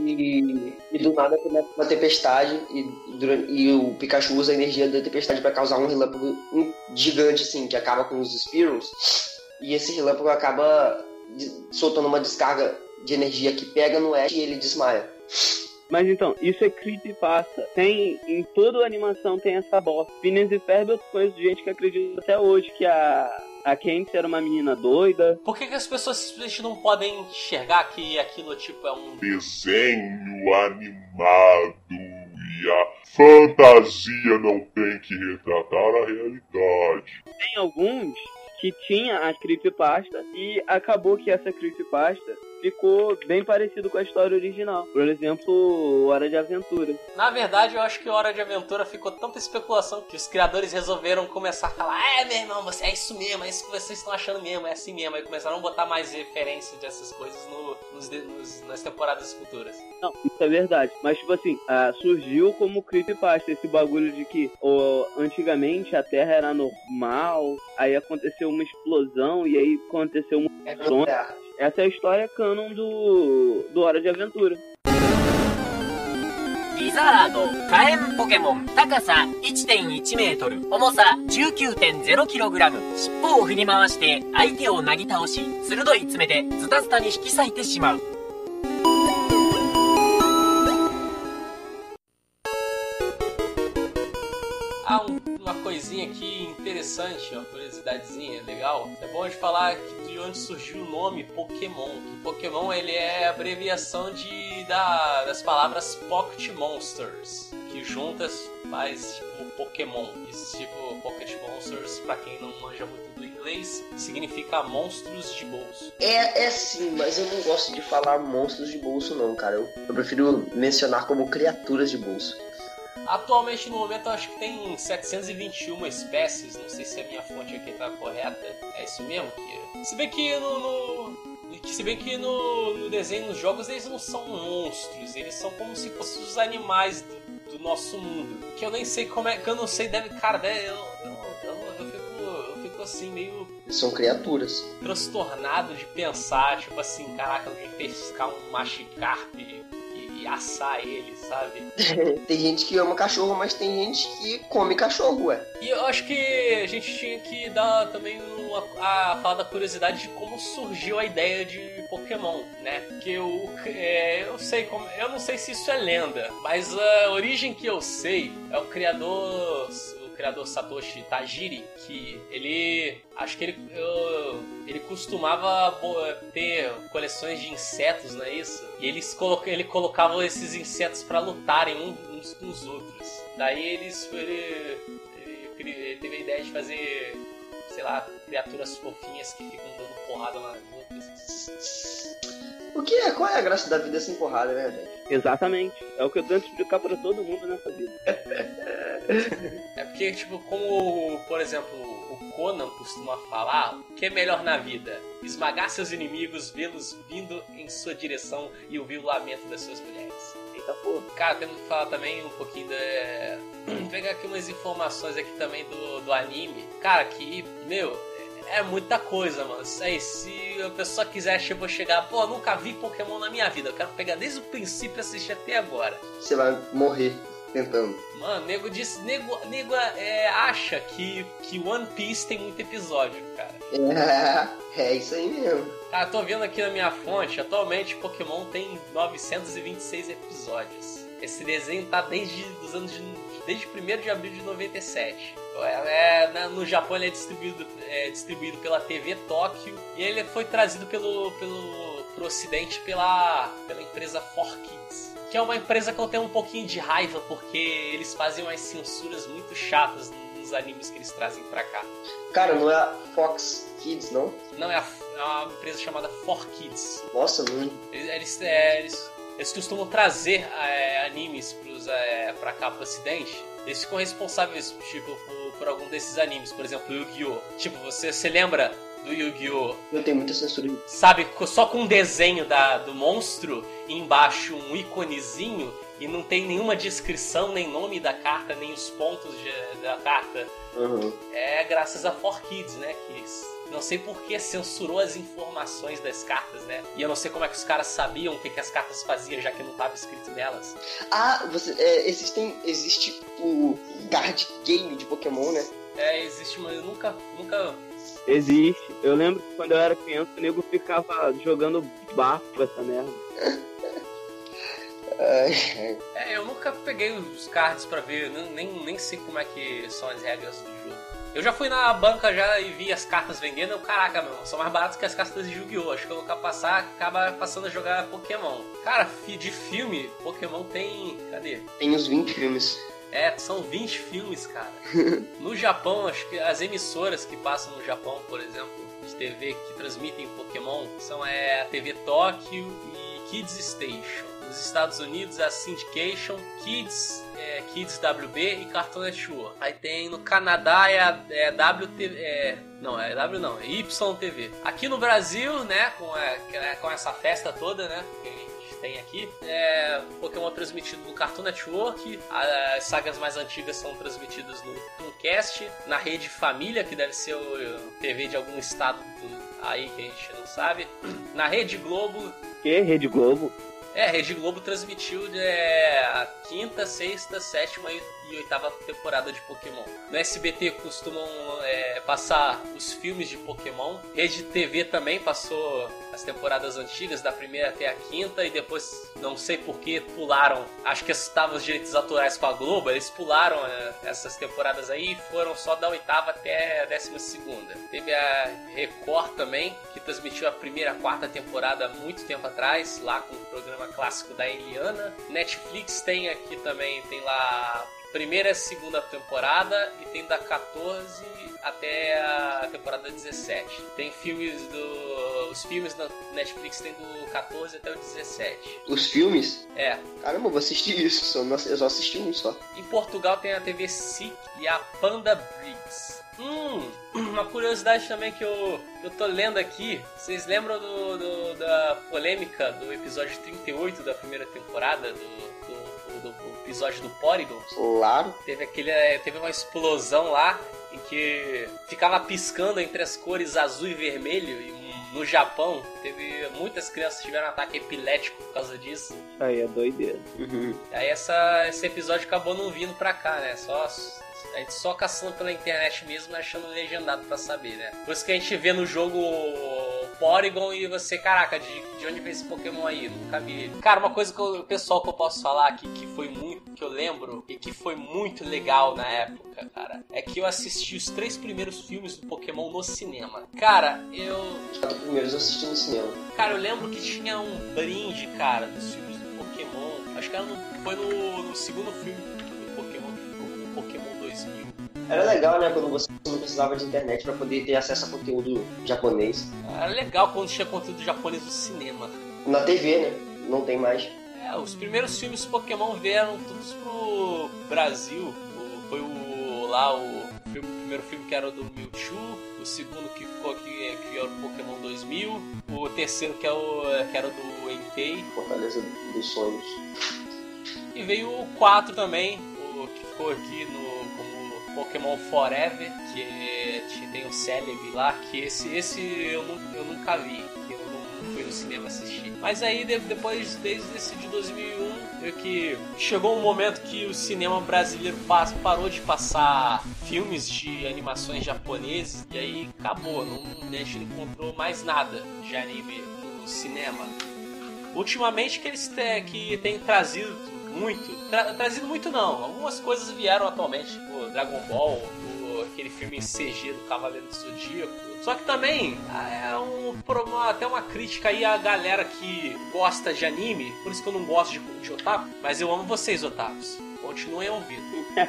e, e do nada começa uma tempestade e, durante, e o Pikachu usa a energia da tempestade para causar um relâmpago um gigante assim, que acaba com os Spearows, e esse relâmpago acaba de, soltando uma descarga de energia que pega no Ash e ele desmaia. Mas então, isso é creepypasta. Tem, em toda a animação tem essa bosta. Phineas e Ferb eu conheço gente que acredita até hoje que a... A Candice era uma menina doida. Por que, que as pessoas simplesmente não podem enxergar que aquilo tipo é um desenho animado e a fantasia não tem que retratar a realidade? Tem alguns que tinha a creepypasta e acabou que essa creepypasta ficou bem parecido com a história original. Por exemplo, Hora de Aventura. Na verdade, eu acho que Hora de Aventura ficou tanta especulação que os criadores resolveram começar a falar: é, meu irmão, você, é isso mesmo, é isso que vocês estão achando mesmo, é assim mesmo. Aí começaram a botar mais referências dessas coisas no, nos, nos, nas temporadas futuras. Não, isso é verdade. Mas, tipo assim, ah, surgiu como creepypasta esse bagulho de que oh, antigamente a Terra era normal, aí aconteceu uma explosão e aí aconteceu uma... É Essa é a história canon do, do Hora de Aventura. リザード火炎ポケモン高さ いってんいちメートル重さ じゅうきゅうてんゼロキログラム 尻尾を振り回して相手をなぎ倒し鋭い爪でズタズタに引き裂いてしまう Ah, um, uma coisinha aqui interessante, uma curiosidadezinha legal. É bom de falar de onde surgiu o nome Pokémon. Que Pokémon ele é a abreviação de, da, das palavras Pocket Monsters, que juntas faz tipo Pokémon. Esse tipo Pocket Monsters, pra quem não manja muito do inglês, significa monstros de bolso. É, é sim, mas eu não gosto de falar monstros de bolso não, cara. Eu, eu prefiro mencionar como criaturas de bolso. Atualmente, no momento, eu acho que tem setecentas e vinte e uma espécies. Não sei se a minha fonte aqui tá correta. É isso mesmo, Kira? Se bem que no... no... Se bem que no, no desenho, nos jogos, eles não são monstros. Eles são como se fossem os animais do, do nosso mundo. Que eu nem sei como é... Que eu não sei, deve... Cara, deve, eu, eu, eu, eu, fico, eu fico assim, meio... Eles são criaturas. Transtornado de pensar, tipo assim, caraca, alguém pescar um Magikarp e, e assar ele, sabe? Tem gente que ama cachorro, mas tem gente que come cachorro, ué. E eu acho que a gente tinha que dar também uma, a falar da curiosidade de como surgiu a ideia de Pokémon, né? Porque eu, é, eu sei como, eu não sei se isso é lenda, mas a origem que eu sei é o criador, o criador Satoshi Tajiri, que ele, acho que ele, eu, ele costumava ter coleções de insetos, não é isso? E eles colo- ele colocava esses insetos pra lutarem uns com os outros. Daí eles, ele, ele, ele teve a ideia de fazer, sei lá, criaturas fofinhas que ficam dando porrada nas outras. O que é? Qual é a graça da vida sem porrada, né, velho? Exatamente. É o que eu tento explicar pra todo mundo nessa vida. É porque, tipo, como, por exemplo, o Conan costuma falar, o que é melhor na vida? Esmagar seus inimigos, vê-los vindo em sua direção e ouvir o lamento das suas mulheres. Eita porra. Cara, temos que falar também um pouquinho da... Vou pegar aqui umas informações aqui também do, do anime. Cara, que, meu... É muita coisa, mano. Aí, se a pessoa quiser, tipo, chegar, pô, nunca vi Pokémon na minha vida. Eu quero pegar desde o princípio e assistir até agora. Você vai morrer tentando. Mano, nego diz, nego, nego é, acha que, que One Piece tem muito episódio, cara. É, é isso aí mesmo. Cara, tô vendo aqui na minha fonte, atualmente Pokémon tem novecentos e vinte e seis episódios. Esse desenho tá desde os anos de, desde primeiro de abril de noventa e sete. É, é, no Japão ele é distribuído, é distribuído pela T V Tóquio e ele foi trazido pelo, pelo, pro ocidente pela, pela empresa four Kids, que é uma empresa que eu tenho um pouquinho de raiva porque eles fazem umas censuras muito chatas nos animes que eles trazem pra cá. Cara, não é a Fox Kids, não? Não, é, a, é uma empresa chamada four Kids. Nossa, não. Eles, eles, é, eles, eles costumam trazer é, animes pros, é, pra cá, pro ocidente. Eles ficam responsáveis, tipo, por, por algum desses animes. Por exemplo, Yu-Gi-Oh! Tipo, você, você lembra do Yu-Gi-Oh! Eu tenho muita censura. Sabe, só com um desenho da, do monstro e embaixo um íconezinho e não tem nenhuma descrição, nem nome da carta, nem os pontos de, da carta. Uhum. É graças a four Kids, né, que não sei por que censurou as informações das cartas, né? E eu não sei como é que os caras sabiam o que, que as cartas faziam, já que não estava escrito nelas. Ah, você, é, existem, existe o card game de Pokémon, né? É, existe, mas eu nunca, nunca... Existe. Eu lembro que quando eu era criança, o nego ficava jogando bafo com essa merda. É, eu nunca peguei os cards pra ver, nem, nem sei como é que são as regras do jogo. Eu já fui na banca já e vi as cartas vendendo, eu, caraca, meu, são mais baratas que as cartas de Yu-Gi-Oh! Acho que eu vou passar, acaba passando a jogar Pokémon. Cara, de filme, Pokémon tem... Cadê? Tem uns vinte filmes. É, são vinte filmes, cara. No Japão, acho que as emissoras que passam no Japão, por exemplo, de T V que transmitem Pokémon, são é, a T V Tóquio e Kids Station. Nos Estados Unidos é a Syndication, Kids, é, Kids W B e Cartoon Network. Aí tem no Canadá é a é W T V, é, não, é W não, é Y T V. Aqui no Brasil, né, com, é, com essa festa toda, né, que a gente tem aqui, é Pokémon é transmitido no Cartoon Network, as sagas mais antigas são transmitidas no Tooncast, na Rede Família, que deve ser o T V de algum estado do, aí que a gente não sabe, na Rede Globo. Que? Rede Globo? É, a Rede Globo transmitiu é, a quinta, sexta, sétima e oitava temporada de Pokémon. No S B T costumam é, passar os filmes de Pokémon. Rede T V também passou as temporadas antigas, da primeira até a quinta, e depois, não sei por que, pularam. Acho que estavam os direitos autorais com a Globo, eles pularam é, essas temporadas aí e foram só da oitava até a décima segunda. Teve a Record também, que transmitiu a primeira e a quarta temporada há muito tempo atrás, lá com o programa clássico da Eliana. Netflix tem aqui também, tem lá primeira e segunda temporada e tem da quatorze até a temporada dezessete. Tem filmes do... Os filmes da Netflix tem do quatorze até o dezessete. Os filmes? É. Caramba, eu vou assistir isso. Só, eu só assisti um só. Em Portugal tem a T V S I C e a Panda Briggs. Hum, uma curiosidade também que eu, que eu tô lendo aqui. Vocês lembram do, do, da polêmica do episódio trinta e oito da primeira temporada do, do, do, do episódio do Porygon? Claro. Teve, aquele, teve uma explosão lá em que ficava piscando entre as cores azul e vermelho. E no Japão, teve muitas crianças que tiveram ataque epilético por causa disso. Aí é doideira. Uhum. Aí essa, esse episódio acabou não vindo pra cá, né? Só... A gente só caçando pela internet mesmo, achando legendado pra saber, né? Por isso que a gente vê no jogo Porygon e você, caraca, de, de onde veio esse Pokémon aí? Nunca vi ele. Cara, uma coisa que o pessoal que eu posso falar aqui, que foi muito, que eu lembro, e que foi muito legal na época, cara, é que eu assisti os três primeiros filmes do Pokémon no cinema. Cara, eu... Os quatro primeiros eu assisti no cinema. Cara, eu lembro que tinha um brinde, cara, dos filmes do Pokémon. Acho que era no, foi no, no segundo filme do Pokémon, que ficou com o Pokémon dois mil. Era legal, né, quando você não precisava de internet pra poder ter acesso a conteúdo japonês. Era legal quando tinha conteúdo japonês no cinema. Na T V, né? Não tem mais. É, os primeiros filmes Pokémon vieram todos pro Brasil. O, foi o lá o, filme, o primeiro filme que era o do Mewtwo, o segundo que ficou aqui que era o Pokémon dois mil, o terceiro que, é o, que era o do Entei, Fortaleza dos Sonhos. E veio o quatro também, o que ficou aqui no Pokémon Forever, que tem o Celebi lá, que esse, esse eu, não, eu nunca vi, que eu não fui no cinema assistir. Mas aí depois, desde esse de dois mil e um, eu que chegou um momento que o cinema brasileiro parou de passar filmes de animações japoneses, e aí acabou, não, a gente não encontrou mais nada de anime no cinema. Ultimamente que eles têm, que têm trazido muito, tra, trazido muito não, algumas coisas vieram atualmente, tipo Dragon Ball, o, aquele filme C G do Cavaleiro do Zodíaco. Só que também é um, até uma crítica aí à galera que gosta de anime, por isso que eu não gosto de, de otaku, mas eu amo vocês, otakus. Continuem ouvindo.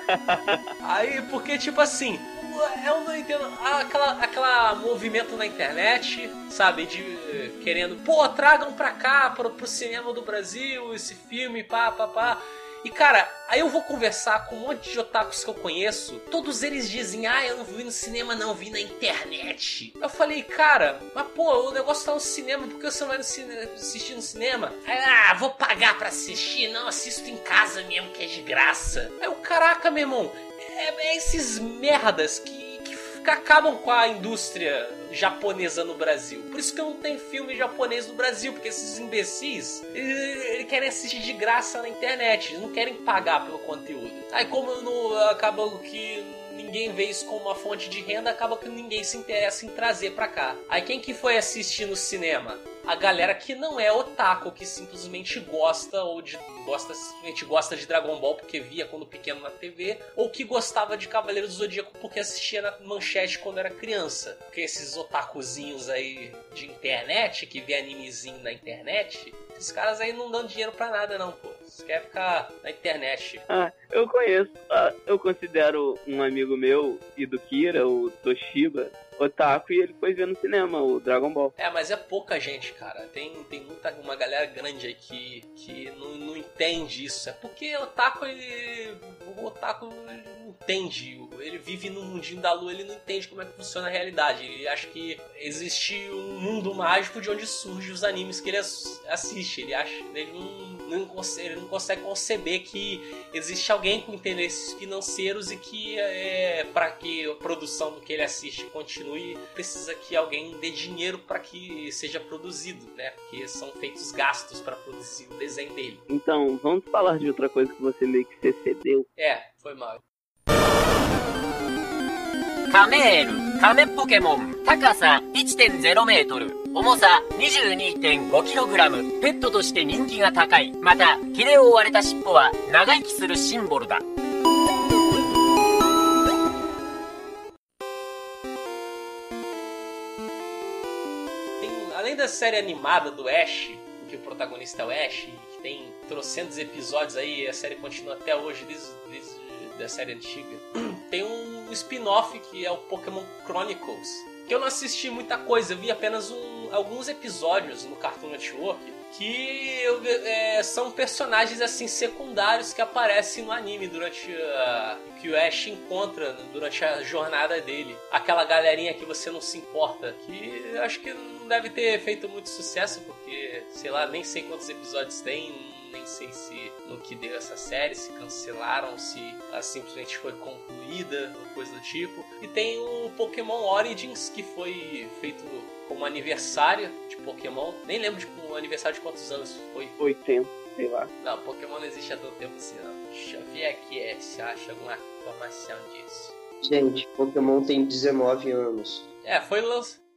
Aí, porque tipo assim, eu não entendo aquela, aquela movimento na internet, sabe, de querendo, pô, tragam pra cá, pro, pro cinema do Brasil, esse filme, pá, pá, pá. E cara, aí eu vou conversar com um monte de otakus que eu conheço, todos eles dizem, ah, eu não vi no cinema não, vi na internet. Eu falei, cara, mas pô, o negócio tá no cinema, por que você não vai no cine- assistir no cinema? Aí, ah, vou pagar pra assistir, não, assisto em casa mesmo, que é de graça. Aí eu, caraca, meu irmão, é, é esses merdas que que acabam com a indústria japonesa no Brasil. Por isso que não tem filme japonês no Brasil, porque esses imbecis eles, eles querem assistir de graça na internet, eles não querem pagar pelo conteúdo. Aí como não, acaba que ninguém vê isso como uma fonte de renda, acaba que ninguém se interessa em trazer pra cá. Aí quem que foi assistir no cinema? A galera que não é otaku, que simplesmente gosta ou de gosta simplesmente gosta de Dragon Ball porque via quando pequeno na T V, ou que gostava de Cavaleiro do Zodíaco porque assistia na manchete quando era criança. Porque esses otakuzinhos aí de internet, que vê animezinho na internet, esses caras aí não dão dinheiro pra nada não, pô. Eles querem ficar na internet. Ah, eu conheço, ah, eu considero um amigo meu e do Kira, o Toshiba, otaku, e ele foi ver no cinema o Dragon Ball. É, mas é pouca gente, cara. Tem, tem muita, uma galera grande aí que, que não, não entende isso. É porque o otaku, ele... O otaku ele não entende. Ele vive no mundinho da lua, ele não entende como é que funciona a realidade. Ele acha que existe um mundo mágico de onde surgem os animes que ele assiste. Ele acha... Ele não... Não consegue, ele não consegue conceber que existe alguém com interesses financeiros e que é, para que a produção do que ele assiste continue, precisa que alguém dê dinheiro para que seja produzido, né? Porque são feitos gastos para produzir o desenho dele. Então, vamos falar de outra coisa que você meio que se excedeu. É, foi mal. カメール、カメポケモン、高さ いってんゼロメートル、重さ にじゅうにてんごキログラム、ペットとして人気が高い。また、毛で覆われた尻尾は長生きするシンボルだ。 Tem, além da série animada do Ash, que o protagonista é o Ash, que tem trocentos episódios aí, a série continua até hoje, desde, desde da série antiga. Tem um spin-off que é o Pokémon Chronicles, que eu não assisti muita coisa, eu vi apenas um, alguns episódios no Cartoon Network, que eu, é, são personagens assim secundários que aparecem no anime durante a, que o Ash encontra durante a jornada dele. Aquela galerinha que você não se importa, que eu acho que não deve ter feito muito sucesso, porque, sei lá, nem sei quantos episódios tem, nem sei se no que deu essa série, se cancelaram, se ela simplesmente foi concluída, ou coisa do tipo. E tem o Pokémon Origins, que foi feito como aniversário de Pokémon. Nem lembro de um aniversário de quantos anos foi. oitenta, sei lá. Não, Pokémon não existe há tanto tempo assim, não. Deixa eu ver aqui se acha alguma informação disso. Gente, Pokémon tem dezenove anos. É, foi lançado.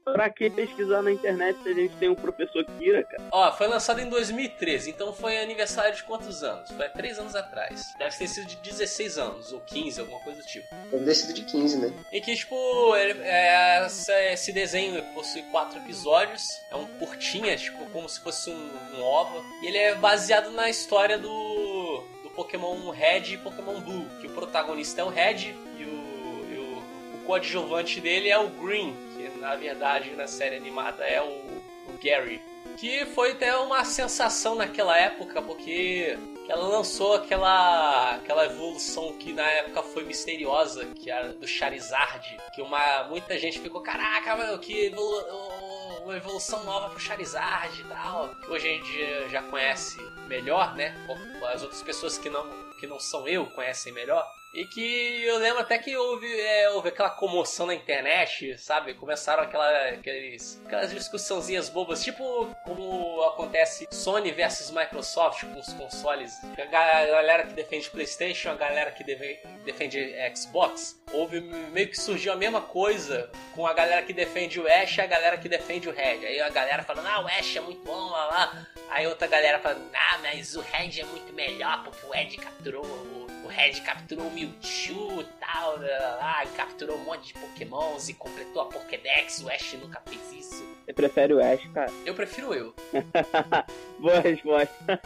Pra que pesquisar na internet se a gente tem um professor Kira, cara? Ó, foi lançado em dois mil e treze, então foi aniversário de quantos anos? Foi há três anos atrás. Deve ter sido de dezesseis anos, ou quinze, alguma coisa do tipo. Deve ter sido de quinze, né? E que, tipo, ele- é, esse desenho possui quatro episódios, é um curtinha, tipo, como se fosse um, um ova. E ele é baseado na história do, do Pokémon Red e Pokémon Blue, que o protagonista é o Red e o, e o, o coadjuvante dele é o Green, que na verdade na série animada é o, o Gary. Que foi até uma sensação naquela época, porque ela lançou aquela, aquela evolução que na época foi misteriosa, que era do Charizard, que uma, muita gente ficou, caraca, meu, que evolu uma evolução nova pro Charizard e tal, que hoje a gente já conhece melhor, né? As outras pessoas que não, que não são eu conhecem melhor. E que eu lembro até que houve, é, houve aquela comoção na internet, sabe? Começaram aquela, aqueles, aquelas discussãozinhas bobas, tipo como acontece Sony versus Microsoft com os consoles. A galera que defende PlayStation, a galera que deve, defende Xbox. Houve, meio que surgiu a mesma coisa com a galera que defende o Ash e a galera que defende o Red. Aí a galera falando, ah, o Ash é muito bom, lá lá. Aí outra galera falando, ah, mas o Red é muito melhor porque o Red capturou o... O Red capturou o Mewtwo e tal, lá, lá, lá, capturou um monte de Pokémons e completou a Pokédex. O Ash nunca fez isso. Você prefere o Ash, cara? Eu prefiro eu. Boa resposta.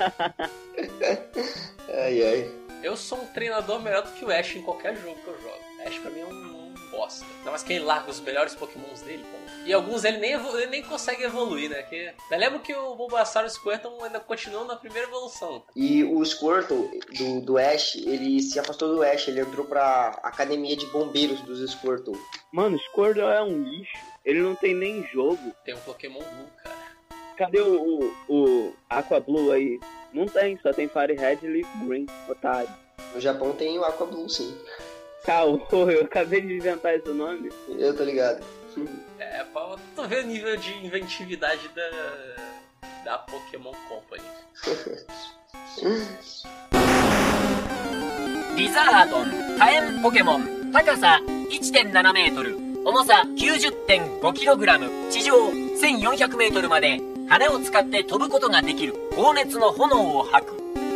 Ai, ai. Eu sou um treinador melhor do que o Ash em qualquer jogo que eu jogo. Ash pra mim é um, um bosta. Ainda mais que ele larga os melhores Pokémons dele. Então. E alguns ele nem, ele nem consegue evoluir, né? Que... Eu lembro que o Bulbasaur e o Squirtle ainda continuam na primeira evolução. E o Squirtle do, do Ash, ele se afastou do Ash, ele entrou pra academia de bombeiros dos Squirtle. Mano, Squirtle é um lixo. Ele não tem nem jogo. Tem um Pokémon Blue, cara. Cadê o, o, o Aqua Blue aí? Não tem, só tem Fire Red e Leaf Green, otário. No Japão tem o Aqua Blue, sim. Caô, eu acabei de inventar esse nome. Eu tô ligado. É, pra tu ver o nível de inventividade da, da Pokémon Company. リザードン火炎ポケモン高さ いってんななメートル重さ きゅうじゅってんごキログラム 地上せんよんひゃくメートルまで羽を使って飛ぶことができる高熱の炎を吐く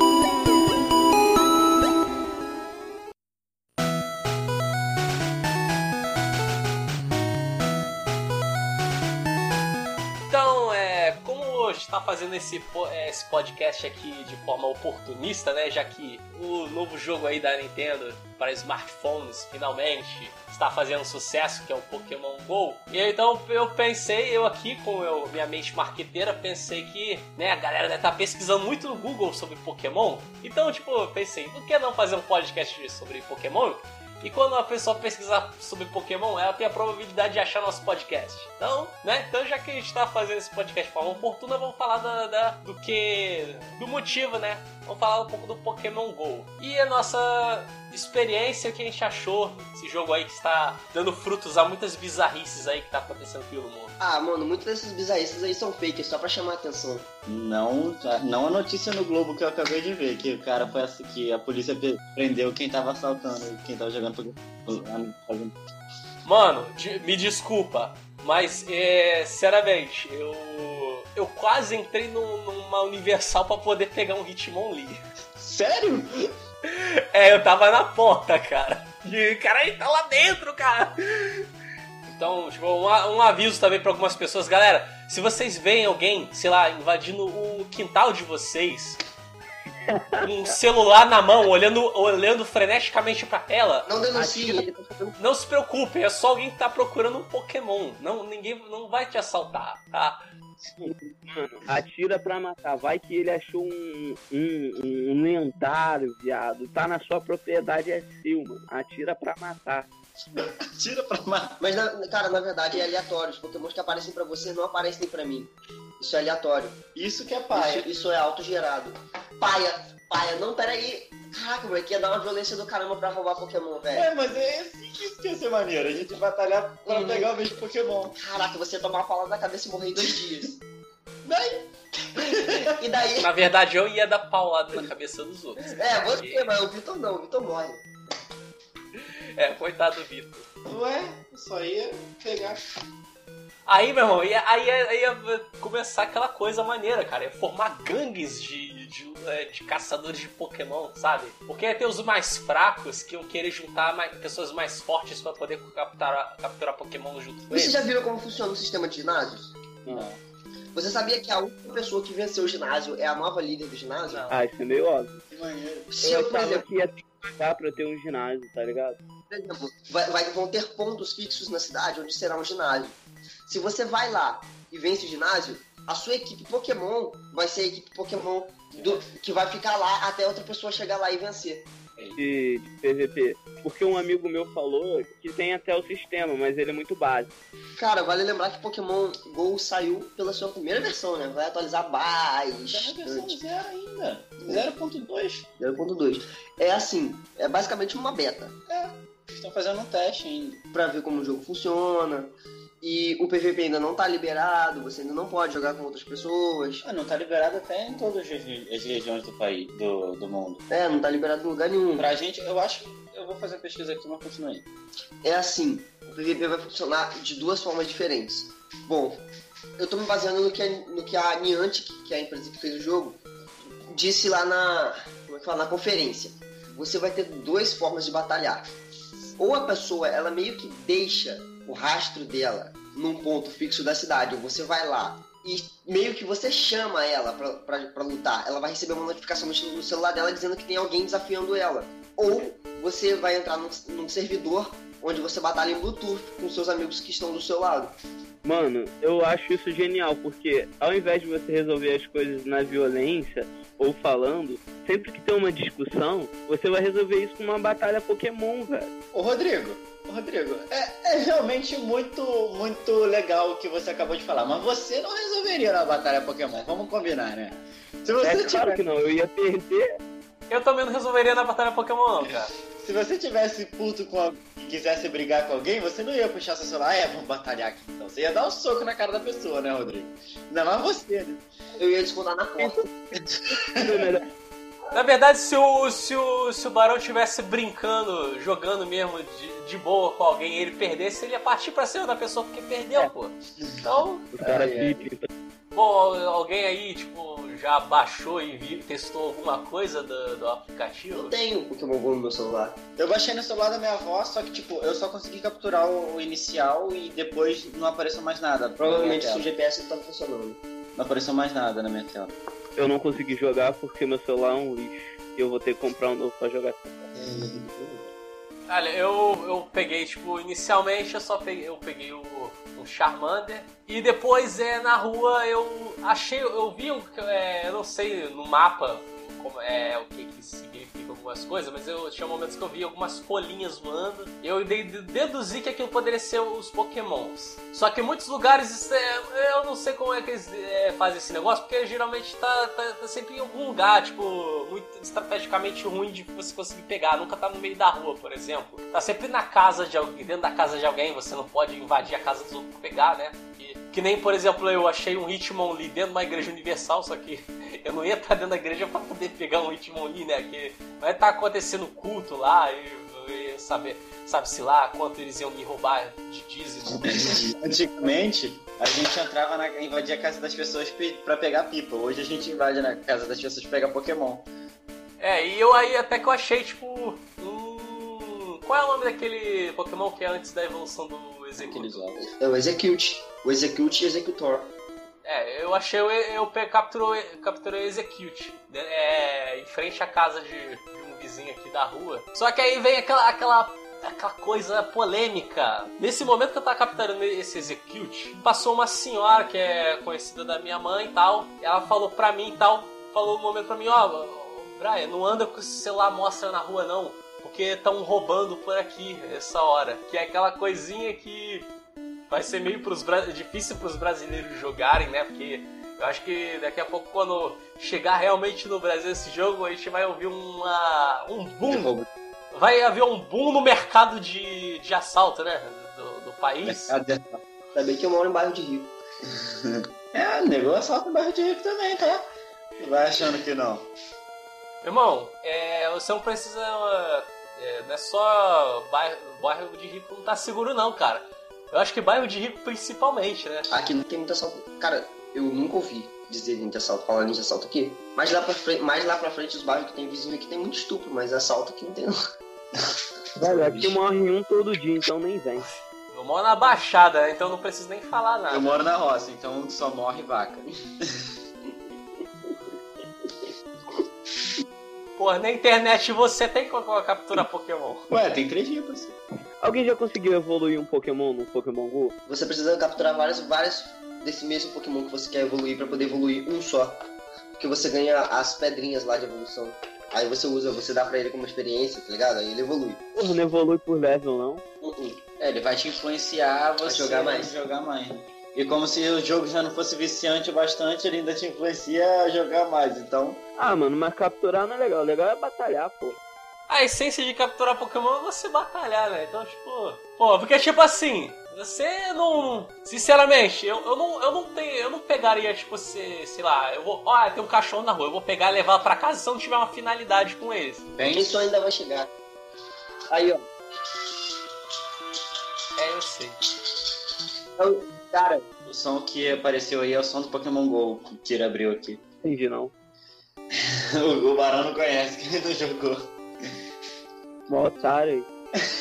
Então, é, como está fazendo esse, po- é, esse podcast aqui de forma oportunista, né? Já que o novo jogo aí da Nintendo para smartphones finalmente está fazendo sucesso, que é o Pokémon Go. E então eu pensei, eu aqui com eu, minha mente marqueteira, pensei que, né, a galera deve estar pesquisando muito no Google sobre Pokémon. Então, tipo, eu pensei, por que não fazer um podcast sobre Pokémon? E quando a pessoa pesquisar sobre Pokémon, ela tem a probabilidade de achar nosso podcast. Então, né? Então, já que a gente tá fazendo esse podcast de forma oportuna, vamos falar da, da, do que... do motivo, né? Vamos falar um pouco do Pokémon Go. E a nossa experiência, o que a gente achou desse jogo aí que está dando frutos a muitas bizarrices aí que tá acontecendo pelo mundo. Ah, mano, muitas dessas bizarrices aí são fake, só pra chamar a atenção. Não, não a notícia no Globo que eu acabei de ver, que o cara foi assim, que a polícia prendeu quem tava assaltando, quem tava jogando Pokémon. Mano, de, me desculpa, mas é, sinceramente, eu eu quase entrei num, numa Universal pra poder pegar um Hitmonlee. Sério? É, eu tava na porta, cara. E o cara aí tá lá dentro, cara. Então, tipo, um, um aviso também pra algumas pessoas. Galera, se vocês veem alguém, sei lá, invadindo o quintal de vocês, um celular na mão, olhando, olhando freneticamente pra tela, Não denuncie, ele tá fazendo... não se preocupe, é só alguém que tá procurando um Pokémon. Não, ninguém não vai te assaltar, tá? Mano, atira pra matar. Vai que ele achou um, um, um lendário, viado. Tá na sua propriedade, é seu, mano. Atira pra matar. Tira pra matar. Mas, na- cara, na verdade é aleatório. Os Pokémons que aparecem pra você não aparecem pra mim. Isso é aleatório. Isso que é paia. Isso, isso é autogerado. Paia, paia, não, peraí. Caraca, moleque, ia dar uma violência do caramba pra roubar Pokémon, velho. É, mas é assim que isso que ia ser maneiro. A gente batalhar pra Uhum. pegar o mesmo Pokémon. Caraca, você ia tomar uma paulada na cabeça e morrer em dois dias. Daí? E daí? Na verdade, eu ia dar paulada na cabeça dos outros. É, você, mas o Vitor não, o Vitor morre. É, coitado do Vitor. Ué, só ia pegar. Aí, meu irmão, ia, aí, ia, ia começar aquela coisa maneira, cara. Ia formar gangues de, de, de caçadores de Pokémon, sabe? Porque ia ter os mais fracos que iam querer juntar mais, pessoas mais fortes pra poder capturar, capturar Pokémon junto com eles. Você já viu como funciona o sistema de ginásios? Não. Você sabia que a única pessoa que venceu o ginásio é a nova líder do ginásio? Não. Ah, isso é meio óbvio. Que maneiro. Se Eu eu, por achava exemplo, que ia ter que pagar pra ter um ginásio, tá ligado? por exemplo vai, vai- vão ter pontos fixos na cidade onde será um ginásio. Se você vai lá e vence o ginásio, a sua equipe Pokémon vai ser a equipe Pokémon do- que vai ficar lá até outra pessoa chegar lá e vencer. De, de P V P. Porque um amigo meu falou que tem até o sistema, mas ele é muito básico. Cara, vale lembrar que Pokémon GO saiu pela sua primeira versão, né? Vai atualizar Tá na bastante. versão zero ainda. zero ponto dois. zero ponto dois. É assim, é basicamente uma beta. Estão fazendo um teste ainda. Pra ver como o jogo funciona. E o P V P ainda não tá liberado, você ainda não pode jogar com outras pessoas. Ah, não tá liberado até em todas as, regi- as regiões do país, do, do mundo. É, não tá liberado em lugar nenhum. Pra gente, eu acho que eu vou fazer a pesquisa aqui, mas continua aí. É assim, o P V P vai funcionar de duas formas diferentes. Bom, eu tô me baseando no que a, no que a Niantic, que é a empresa que fez o jogo, disse lá na, como é que fala, na conferência. Você vai ter duas formas de batalhar. Ou a pessoa, ela meio que deixa o rastro dela num ponto fixo da cidade, ou você vai lá e meio que você chama ela pra, pra, pra lutar. Ela vai receber uma notificação no celular dela dizendo que tem alguém desafiando ela. Ou você vai entrar num, num servidor onde você batalha em Bluetooth com seus amigos que estão do seu lado. Mano, eu acho isso genial, porque ao invés de você resolver as coisas na violência ou falando, sempre que tem uma discussão, você vai resolver isso com uma batalha Pokémon, velho. Ô Rodrigo, ô Rodrigo, é, é realmente muito, muito legal o que você acabou de falar, mas você não resolveria na batalha Pokémon, vamos combinar, né? Se você É tiver- claro que não, eu ia perder. Eu também não resolveria na batalha Pokémon, não, cara. Se você tivesse puto com alguém e quisesse brigar com alguém, você não ia puxar seu celular, é, vamos batalhar aqui então. Você ia dar um soco na cara da pessoa, né, Rodrigo? Ainda mais você, né? Eu ia descontar na porta. Na verdade, se o, se o, se o Barão estivesse brincando, jogando mesmo de, de boa com alguém e ele perdesse, ele ia partir pra cima da pessoa porque perdeu, pô. Então, O cara Ah, é. pica. pô, alguém aí, tipo, já baixou e viu, testou alguma coisa do, do aplicativo? Eu tenho Pokémon GO no meu celular. Eu baixei no celular da minha avó, só que tipo, eu só consegui capturar o, o inicial e depois não apareceu mais nada. Provavelmente na se o minha G P S não tá funcionando. tela. Não apareceu mais nada na minha tela. Eu não consegui jogar porque meu celular é um lixo. E eu vou ter que comprar um novo pra jogar. Olha, eu, eu peguei, tipo, inicialmente eu só peguei, eu peguei o, o Charmander e depois é, na rua eu achei, eu vi, um, é, eu não sei no mapa como é, o que, que significa algumas coisas, mas eu tinha momentos que eu vi algumas folhinhas voando e eu de- de- deduzi que aquilo poderia ser os Pokémons. Só que em muitos lugares isso é, eu não sei como é que eles é, fazem esse negócio, porque geralmente tá, tá, tá sempre em algum lugar, tipo, muito estrategicamente ruim de você conseguir pegar. Nunca tá no meio da rua, por exemplo. Tá sempre na casa de alguém, dentro da casa de alguém, você não pode invadir a casa dos outros pra pegar, né? E, que nem, por exemplo, eu achei um Hitmonlee dentro de uma igreja universal, só que eu não ia estar dentro da igreja pra poder pegar um Hitmonlee, né? Que vai estar acontecendo culto lá e eu ia saber, sabe-se lá quanto eles iam me roubar de dízimo. Antigamente, a gente entrava na invadia a casa das pessoas pe- pra pegar pipa. Hoje a gente invade na casa das pessoas pra pegar Pokémon. É, e eu aí até que eu achei, tipo, um... Qual é o nome daquele Pokémon que é antes da evolução do Aqueles Executor? ovos. É o Execute. O Execute e Executor. É, eu achei, eu, eu pe- capturou, capturei o Execute, né, é, em frente à casa de, de um vizinho aqui da rua. Só que aí vem aquela, aquela, aquela coisa polêmica. Nesse momento que eu tava capturando esse Execute, passou uma senhora que é conhecida da minha mãe e tal. Ela falou pra mim e tal, falou um momento pra mim, ó, oh, Brian, não anda com esse celular mostra na rua não, porque estão roubando por aqui essa hora. Que é aquela coisinha que vai ser meio pros, bra- difícil pros brasileiros jogarem, né? Porque eu acho que daqui a pouco, quando chegar realmente no Brasil esse jogo, a gente vai ouvir uma, um boom. Vai haver um boom no mercado de, de assalto, né? Do, do país. Ainda bem que eu moro em bairro de rico. É, negócio assalto no bairro de rico também, tá? Vai achando que não. Irmão, é, você não precisa... É, não é só bairro, bairro de rico não tá seguro não, cara. Eu acho que bairro de rico principalmente, né? Aqui não tem muito assalto. Cara, eu nunca ouvi dizer de assalto, falar de assalto aqui. Mais lá pra frente, mais lá pra frente os bairros que tem vizinho aqui tem muito estupro, mas assalto aqui não tem não. Velho, aqui morre um todo dia, então nem vem. Eu moro na Baixada, então não preciso nem falar nada. Eu moro na roça, então só morre vaca. Pô, na internet você tem como capturar Pokémon. Ué, tem três dias pra você. Alguém já conseguiu evoluir um Pokémon no Pokémon GO? Você precisa capturar vários, vários desse mesmo Pokémon que você quer evoluir pra poder evoluir um só. Porque você ganha as pedrinhas lá de evolução. Aí você usa, você dá pra ele como experiência, tá ligado? Aí ele evolui. Porra, não evolui por level, não? Uh-uh. É, ele vai te influenciar você a jogar mais. jogar mais. E como se o jogo já não fosse viciante o bastante, ele ainda te influencia a jogar mais, então... Ah, mano, mas capturar não é legal. O legal é batalhar, pô. A essência de capturar Pokémon é você batalhar, né? Então, tipo... Pô, porque, tipo assim... Você não... Sinceramente, eu, eu, não, eu não tenho... Eu não pegaria, tipo, você... Sei lá, eu vou... Ó, tem um cachorro na rua. Eu vou pegar e levar pra casa se eu não tiver uma finalidade com eles. Bem... Isso ainda vai chegar. Aí, ó. É, eu sei. Então, cara... O som que apareceu aí é o som do Pokémon GO que o Kira abriu aqui. Entendi, não. o, o Barão não conhece, que ele não jogou. Mó otário aí.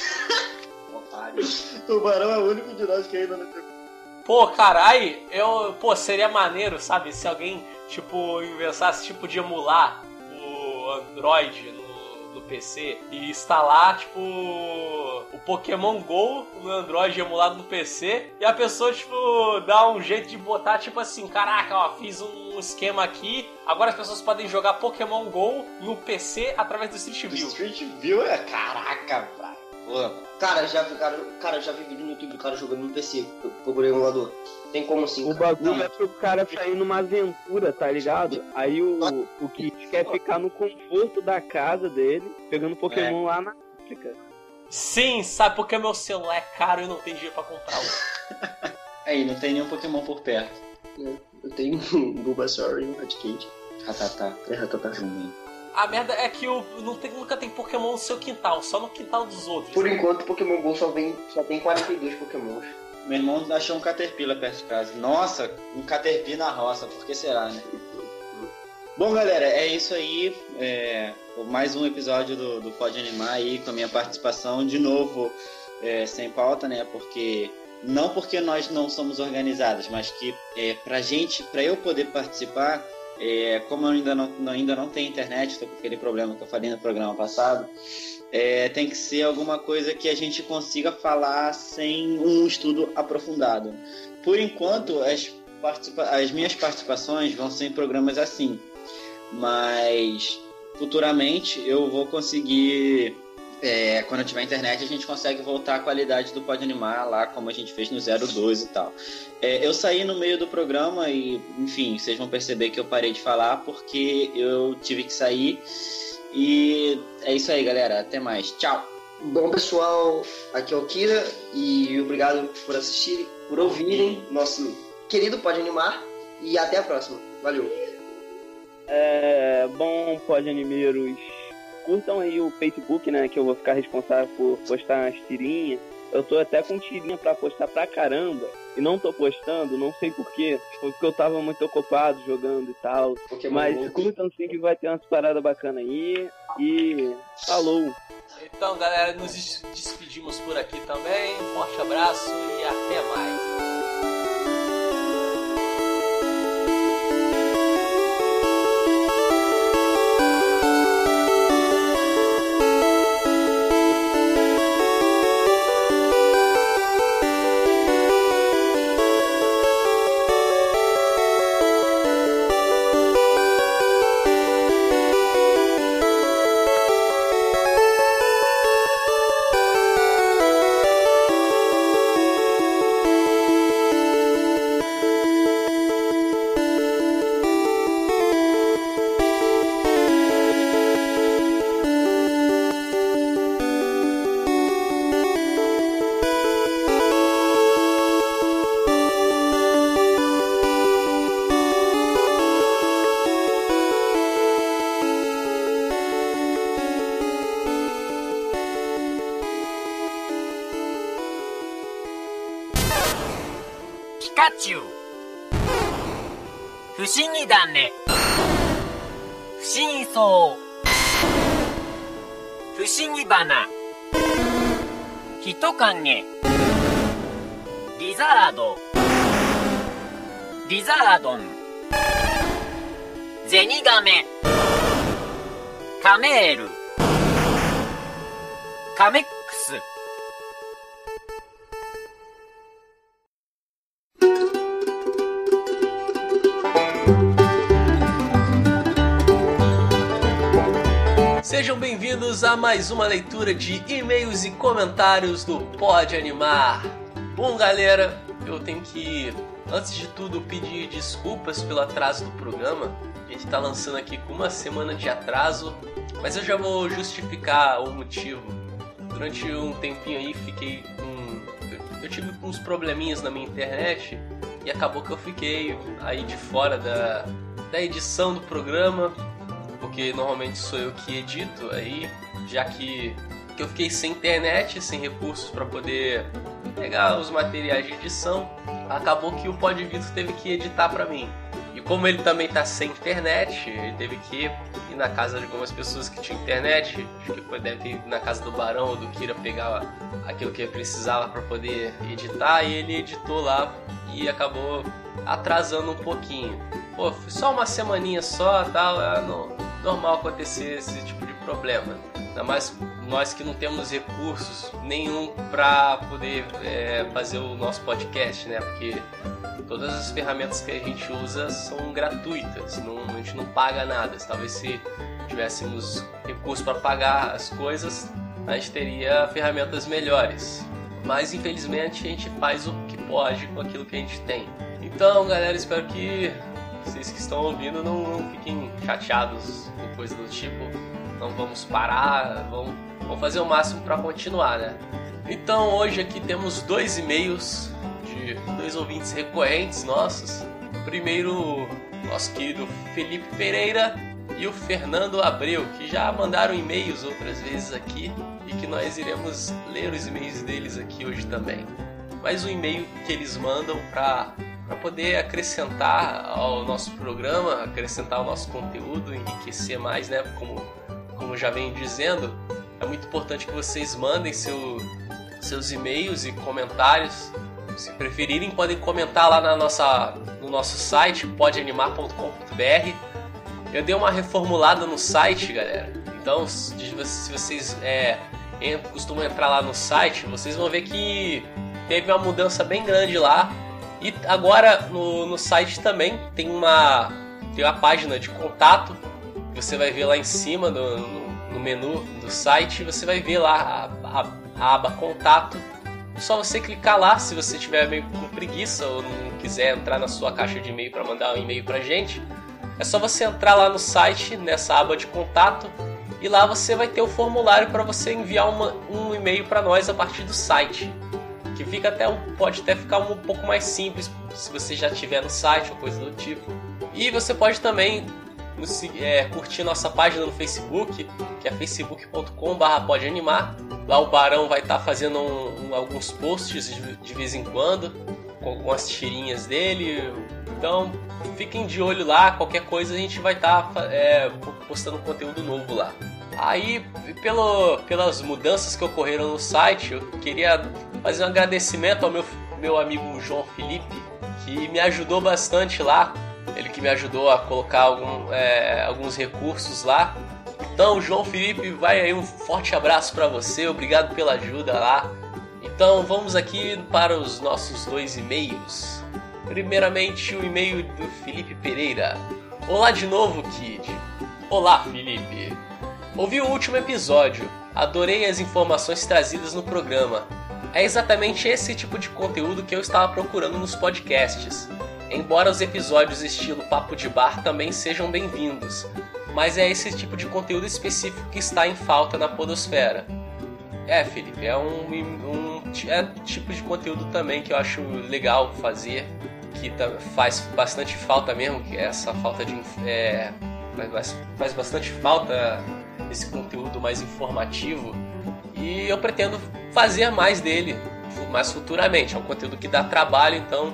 O Barão é o único de nós que ainda não jogou. Pô, caralho, eu... Pô, seria maneiro, sabe? Se alguém, tipo, inventasse, tipo, de emular o Android no, no P C e instalar, tipo, o Pokémon GO no Android emulado no P C e a pessoa, tipo, dá um jeito de botar, tipo assim, caraca, ó, fiz um esquema aqui, agora as pessoas podem jogar Pokémon GO no P C através do Street View. Street View é... Caraca, velho. Cara, já vi, cara, cara, já vi vídeo no YouTube do cara jogando no P C, procurei um emulador. Tem como assim? O cara? bagulho Não. é pro cara sair numa aventura, tá ligado? Aí o, o Kit quer ficar no conforto da casa dele, pegando Pokémon é. lá na África. Sim, sabe porque meu celular é caro e eu não tenho dinheiro pra comprar um. Aí, não tem nenhum Pokémon por perto. Eu tenho um Bulbasaur e um Raticate. Ratatá. É, Ratatá. A merda é que o, não tem, nunca tem Pokémon no seu quintal, só no quintal dos outros. Por enquanto, Pokémon GO só, vem, só tem quarenta e dois Pokémons. Meu irmão achou um Caterpillar perto de casa. Nossa, um Caterpillar na roça, por que será, né? Bom, galera, é isso aí. É, mais um episódio do, do Pode Animar aí, com a minha participação. De novo, é, sem pauta, né? Porque... Não porque nós não somos organizados, mas que é, pra gente, pra eu poder participar... É, como eu ainda não, ainda não tenho internet, estou com aquele problema que eu falei no programa passado, é, tem que ser alguma coisa que a gente consiga falar sem um estudo aprofundado. Por enquanto, as, participa- as minhas participações vão ser em programas assim, mas futuramente eu vou conseguir... É, quando eu tiver internet, a gente consegue voltar à qualidade do Pode Animar lá, como a gente fez no zero dois e tal. É, eu saí no meio do programa e, enfim, vocês vão perceber que eu parei de falar porque eu tive que sair. E é isso aí, galera. Até mais. Tchau. Bom, pessoal, aqui é o Kira e obrigado por assistirem, por ouvirem nosso querido Pode Animar e até a próxima. Valeu. É, bom, Pode Animeiros... Curtam aí o Facebook, né, que eu vou ficar responsável por postar as tirinhas. Eu tô até com tirinha pra postar pra caramba. E não tô postando, não sei porquê. Porque eu tava muito ocupado jogando e tal. Pokémon Mas Go. curtam sim que vai ter umas paradas bacanas aí. E falou! Então, galera, nos despedimos por aqui também. Um forte abraço e até mais. ピカチュウ。不思議だね。不思議そう。不思議花。人影。リザード。リザードン。ゼニガメ。カメール。カメックス。 Sejam bem-vindos a mais uma leitura de e-mails e comentários do Pode Animar. Bom, galera, eu tenho que, antes de tudo, pedir desculpas pelo atraso do programa. A gente tá lançando aqui com uma semana de atraso, mas eu já vou justificar o motivo. Durante um tempinho aí fiquei com... Eu tive uns probleminhas na minha internet e acabou que eu fiquei aí de fora da, da edição do programa, porque normalmente sou eu que edito, aí já que, que eu fiquei sem internet, sem recursos para poder pegar os materiais de edição, acabou que o Pod Vitor teve que editar para mim. E como ele também tá sem internet, ele teve que ir na casa de algumas pessoas que tinham internet, acho que deve ir na casa do Barão ou do Kira pegar aquilo que ele precisava para poder editar, e ele editou lá e acabou atrasando um pouquinho. Pô, foi só uma semaninha só, tal, é normal acontecer esse tipo de problema. Ainda mais nós que não temos recursos nenhum para poder é, fazer o nosso podcast, né? Porque todas as ferramentas que a gente usa são gratuitas, não, a gente não paga nada. Talvez se tivéssemos recursos para pagar as coisas, a gente teria ferramentas melhores. Mas infelizmente a gente faz o que pode com aquilo que a gente tem. Então, galera, espero que vocês que estão ouvindo não, não fiquem chateados com coisa do tipo. Não vamos parar, vamos, vamos fazer o máximo para continuar, né? Então hoje aqui temos dois e-mails de dois ouvintes recorrentes nossos. O primeiro, nosso querido Felipe Pereira e o Fernando Abreu, que já mandaram e-mails outras vezes aqui e que nós iremos ler os e-mails deles aqui hoje também. Mais um e-mail que eles mandam para para poder acrescentar ao nosso programa, acrescentar ao nosso conteúdo, enriquecer mais, né? Como, como já venho dizendo, é muito importante que vocês mandem seu, seus e-mails e comentários. Se preferirem, podem comentar lá na nossa, no nosso site, pode animar ponto com ponto b r. Eu dei uma reformulada no site, galera. Então, se vocês é, costumam entrar lá no site, vocês vão ver que teve uma mudança bem grande lá. E agora no, no site também tem uma, tem uma página de contato. Você vai ver lá em cima do, no, no menu do site. Você vai ver lá a, a, a aba contato. É só você clicar lá se você estiver meio com preguiça ou não quiser entrar na sua caixa de e-mail para mandar um e-mail pra gente. É só você entrar lá no site, nessa aba de contato. E lá você vai ter o formulário para você enviar uma, um e-mail para nós a partir do site. Que fica até, pode até ficar um pouco mais simples se você já estiver no site ou coisa do tipo. E você pode também é, curtir nossa página no Facebook, que é facebook ponto com barra pode animar. Lá o Barão vai estar tá fazendo um, um, alguns posts de, de vez em quando, com, com as tirinhas dele. Então fiquem de olho lá, qualquer coisa a gente vai estar tá, é, postando conteúdo novo lá. Aí, pelo, pelas mudanças que ocorreram no site, eu queria fazer um agradecimento ao meu, meu amigo João Felipe, que me ajudou bastante lá. Ele que me ajudou a colocar algum, é, alguns recursos lá. Então, João Felipe, vai aí um forte abraço para você, obrigado pela ajuda lá. Então, vamos aqui para os nossos dois e-mails. Primeiramente, o e-mail do Felipe Pereira. Olá de novo, Kid. Olá, Felipe. Ouvi o último episódio, adorei as informações trazidas no programa. É exatamente esse tipo de conteúdo que eu estava procurando nos podcasts. Embora os episódios estilo Papo de Bar também sejam bem-vindos, mas é esse tipo de conteúdo específico que está em falta na podosfera. É, Felipe, é um, um é tipo de conteúdo também que eu acho legal fazer, que faz bastante falta mesmo, que é essa falta de... É, faz, faz bastante falta esse conteúdo mais informativo, e eu pretendo fazer mais dele mais futuramente. É um conteúdo que dá trabalho, então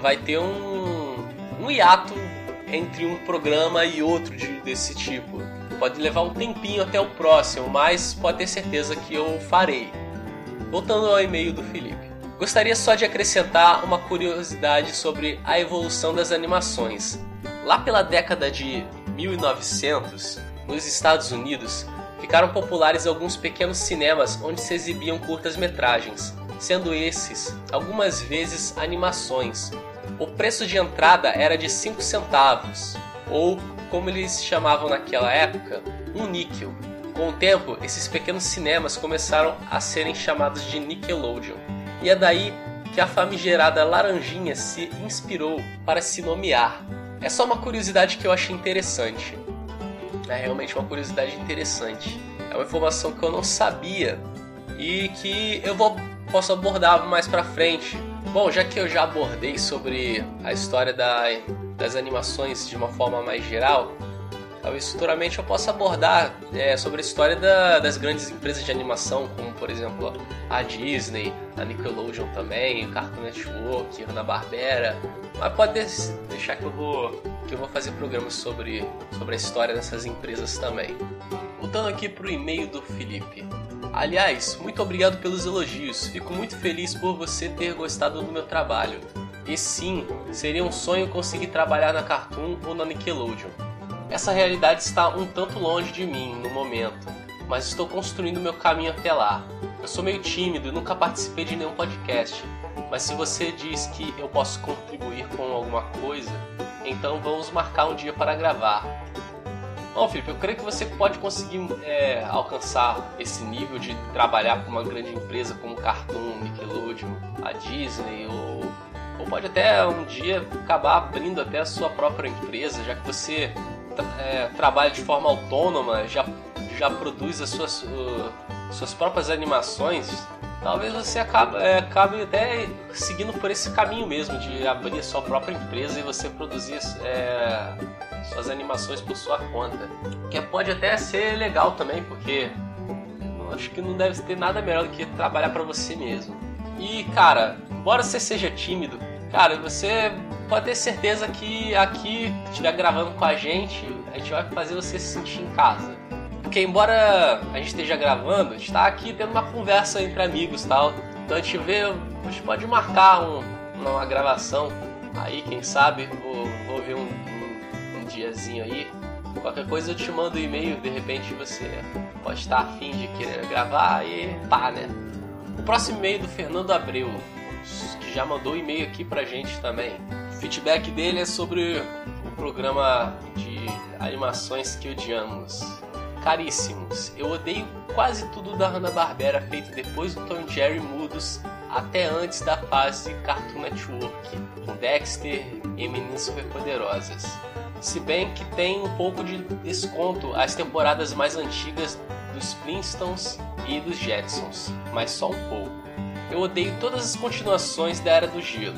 vai ter um, um hiato entre um programa e outro de, desse tipo. Pode levar um tempinho até o próximo, mas pode ter certeza que eu farei. Voltando ao e-mail do Felipe. Gostaria só de acrescentar uma curiosidade sobre a evolução das animações. Lá pela década de mil e novecentos, nos Estados Unidos, ficaram populares alguns pequenos cinemas onde se exibiam curtas-metragens, sendo esses, algumas vezes, animações. O preço de entrada era de cinco centavos, ou, como eles chamavam naquela época, um níquel. Com o tempo, esses pequenos cinemas começaram a serem chamados de Nickelodeon, e é daí que a famigerada Laranjinha se inspirou para se nomear. É só uma curiosidade que eu achei interessante. É realmente uma curiosidade interessante. É uma informação que eu não sabia e que eu vou, posso abordar mais pra frente. Bom, já que eu já abordei sobre a história da, das animações de uma forma mais geral, talvez futuramente eu possa abordar é, sobre a história da, das grandes empresas de animação, como por exemplo a Disney, a Nickelodeon também, o Cartoon Network, a Hanna-Barbera. Mas pode deixar que eu vou, que eu vou fazer programas sobre, sobre a história dessas empresas também. Voltando aqui pro e-mail do Felipe. Aliás, muito obrigado pelos elogios. Fico muito feliz por você ter gostado do meu trabalho. E sim, seria um sonho conseguir trabalhar na Cartoon ou na Nickelodeon. Essa realidade está um tanto longe de mim no momento, mas estou construindo meu caminho até lá. Eu sou meio tímido e nunca participei de nenhum podcast, mas se você diz que eu posso contribuir com alguma coisa, então vamos marcar um dia para gravar. Bom, Felipe, eu creio que você pode conseguir é, alcançar esse nível de trabalhar com uma grande empresa como Cartoon, Nickelodeon, a Disney, ou, ou pode até um dia acabar abrindo até a sua própria empresa, já que você é, trabalha de forma autônoma, já, já produz as suas, uh, suas próprias animações. Talvez você acabe, é, acabe até seguindo por esse caminho mesmo, de abrir a sua própria empresa e você produzir é, suas animações por sua conta. Que pode até ser legal também, porque eu acho que não deve ter nada melhor do que trabalhar para você mesmo. E cara, embora você seja tímido, cara, você pode ter certeza que aqui, estiver gravando com a gente, a gente vai fazer você se sentir em casa. Porque embora a gente esteja gravando, a gente está aqui tendo uma conversa entre amigos e tal. Então a gente vê, a gente pode marcar um, uma gravação aí, quem sabe, vou, vou ver um, um, um diazinho aí. Qualquer coisa eu te mando um e-mail, de repente você pode estar afim de querer gravar e pá, né? O próximo e-mail do Fernando Abreu, que já mandou e-mail aqui pra gente também. O feedback dele é sobre o programa de animações que odiamos. Caríssimos, eu odeio quase tudo da Hanna-Barbera feito depois do Tom e Jerry mudos até antes da fase Cartoon Network, com Dexter e Meninas Superpoderosas. Se bem que tem um pouco de desconto as temporadas mais antigas dos Flintstones e dos Jetsons, mas só um pouco. Eu odeio todas as continuações da Era do Gelo.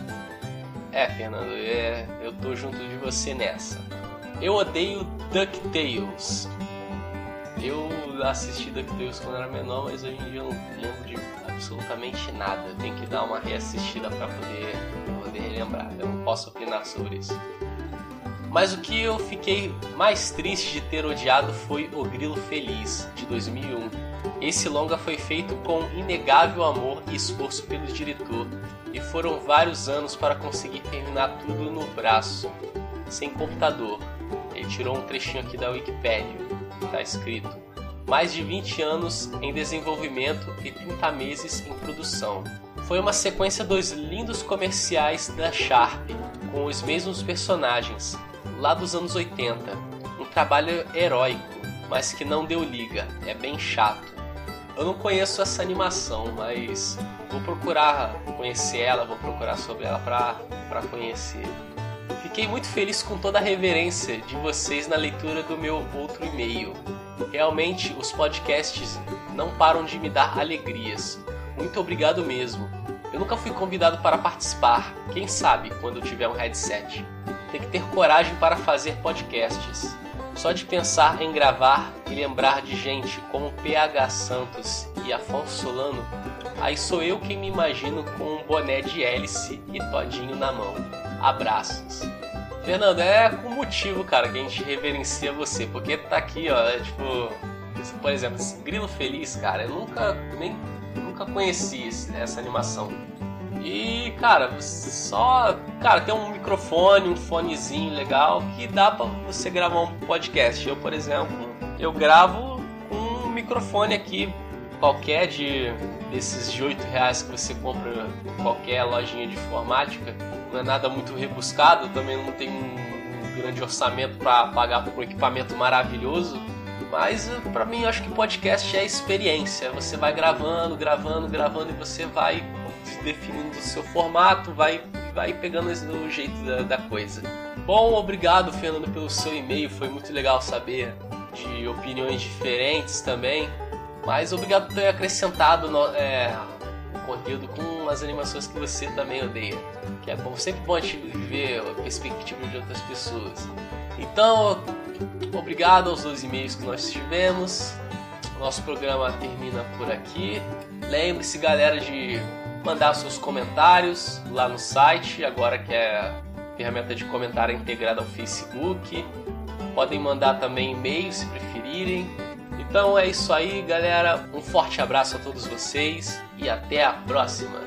É, Fernando, é, eu tô junto de você nessa. Eu odeio DuckTales. Eu assisti DuckTales quando era menor, mas hoje em dia eu não lembro de absolutamente nada. Eu tenho que dar uma reassistida para poder, poder relembrar. Eu não posso opinar sobre isso. Mas o que eu fiquei mais triste de ter odiado foi O Grilo Feliz, de dois mil e um. Esse longa foi feito com inegável amor e esforço pelo diretor, e foram vários anos para conseguir terminar tudo no braço, sem computador. Ele tirou um trechinho aqui da Wikipédia. Está escrito: mais de vinte anos em desenvolvimento e trinta meses em produção. Foi uma sequência dos lindos comerciais da Sharp, com os mesmos personagens, lá dos anos oitenta. Um trabalho heróico, mas que não deu liga, é bem chato. Eu não conheço essa animação, mas vou procurar conhecer ela, vou procurar sobre ela para para conhecer. Fiquei muito feliz com toda a reverência de vocês na leitura do meu outro e-mail. Realmente, os podcasts não param de me dar alegrias. Muito obrigado mesmo. Eu nunca fui convidado para participar. Quem sabe quando eu tiver um headset. Tem que ter coragem para fazer podcasts. Só de pensar em gravar e lembrar de gente como P H Santos e Afonso Solano, aí sou eu quem me imagino com um boné de hélice e todinho na mão. Abraços. Fernando, é com motivo, cara, que a gente reverencia você, porque tá aqui, ó, é tipo, por exemplo, esse Grilo Feliz, cara, eu nunca, nem, nunca conheci esse, essa animação. E, cara, você só, cara, tem um microfone, um fonezinho legal que dá pra você gravar um podcast. Eu, por exemplo, eu gravo com um microfone aqui, qualquer de desses de oito reais que você compra em qualquer lojinha de informática. Não é nada muito rebuscado, também não tem um grande orçamento para pagar por um equipamento maravilhoso, mas para mim eu acho que podcast é experiência. Você vai gravando, gravando, gravando e você vai definindo o seu formato, vai, vai pegando o jeito da, da coisa. Bom, obrigado, Fernando, pelo seu e-mail, foi muito legal saber de opiniões diferentes também, mas obrigado por ter acrescentado no, é, o conteúdo com as animações que você também odeia, que é bom, sempre bom a gente ver a perspectiva de outras pessoas. Então, obrigado aos dois e-mails que nós tivemos. O nosso programa termina por aqui. Lembre-se, galera, de mandar seus comentários lá no site, agora que é a ferramenta de comentário integrada ao Facebook. Podem mandar também e-mail se preferirem. Então é isso aí, galera. Um forte abraço a todos vocês e até a próxima.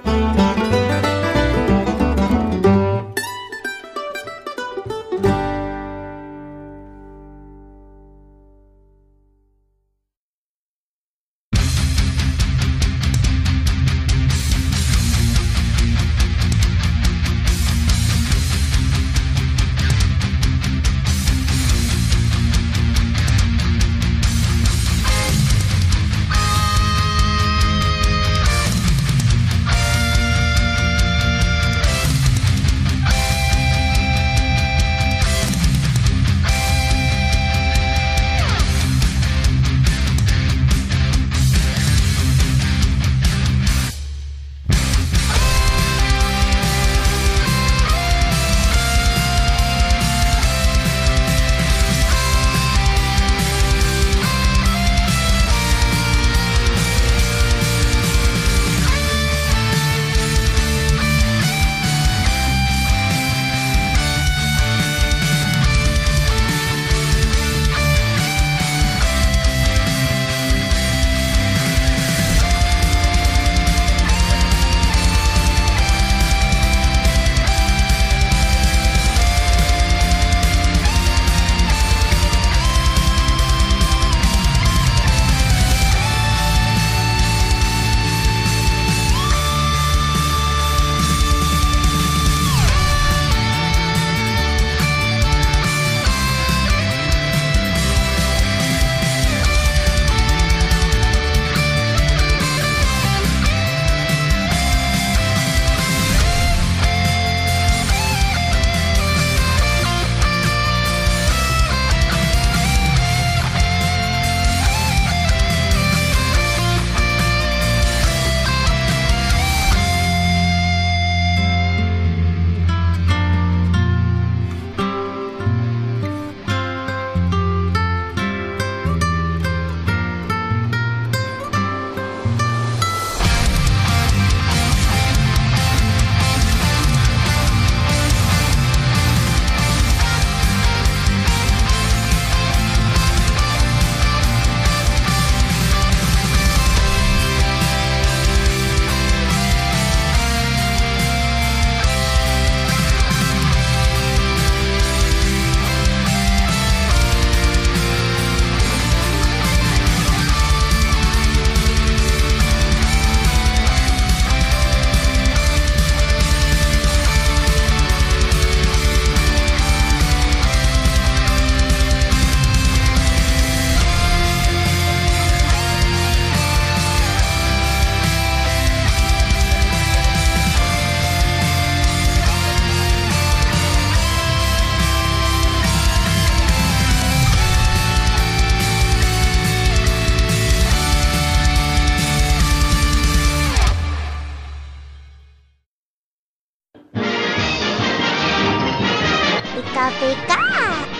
Pica, pica.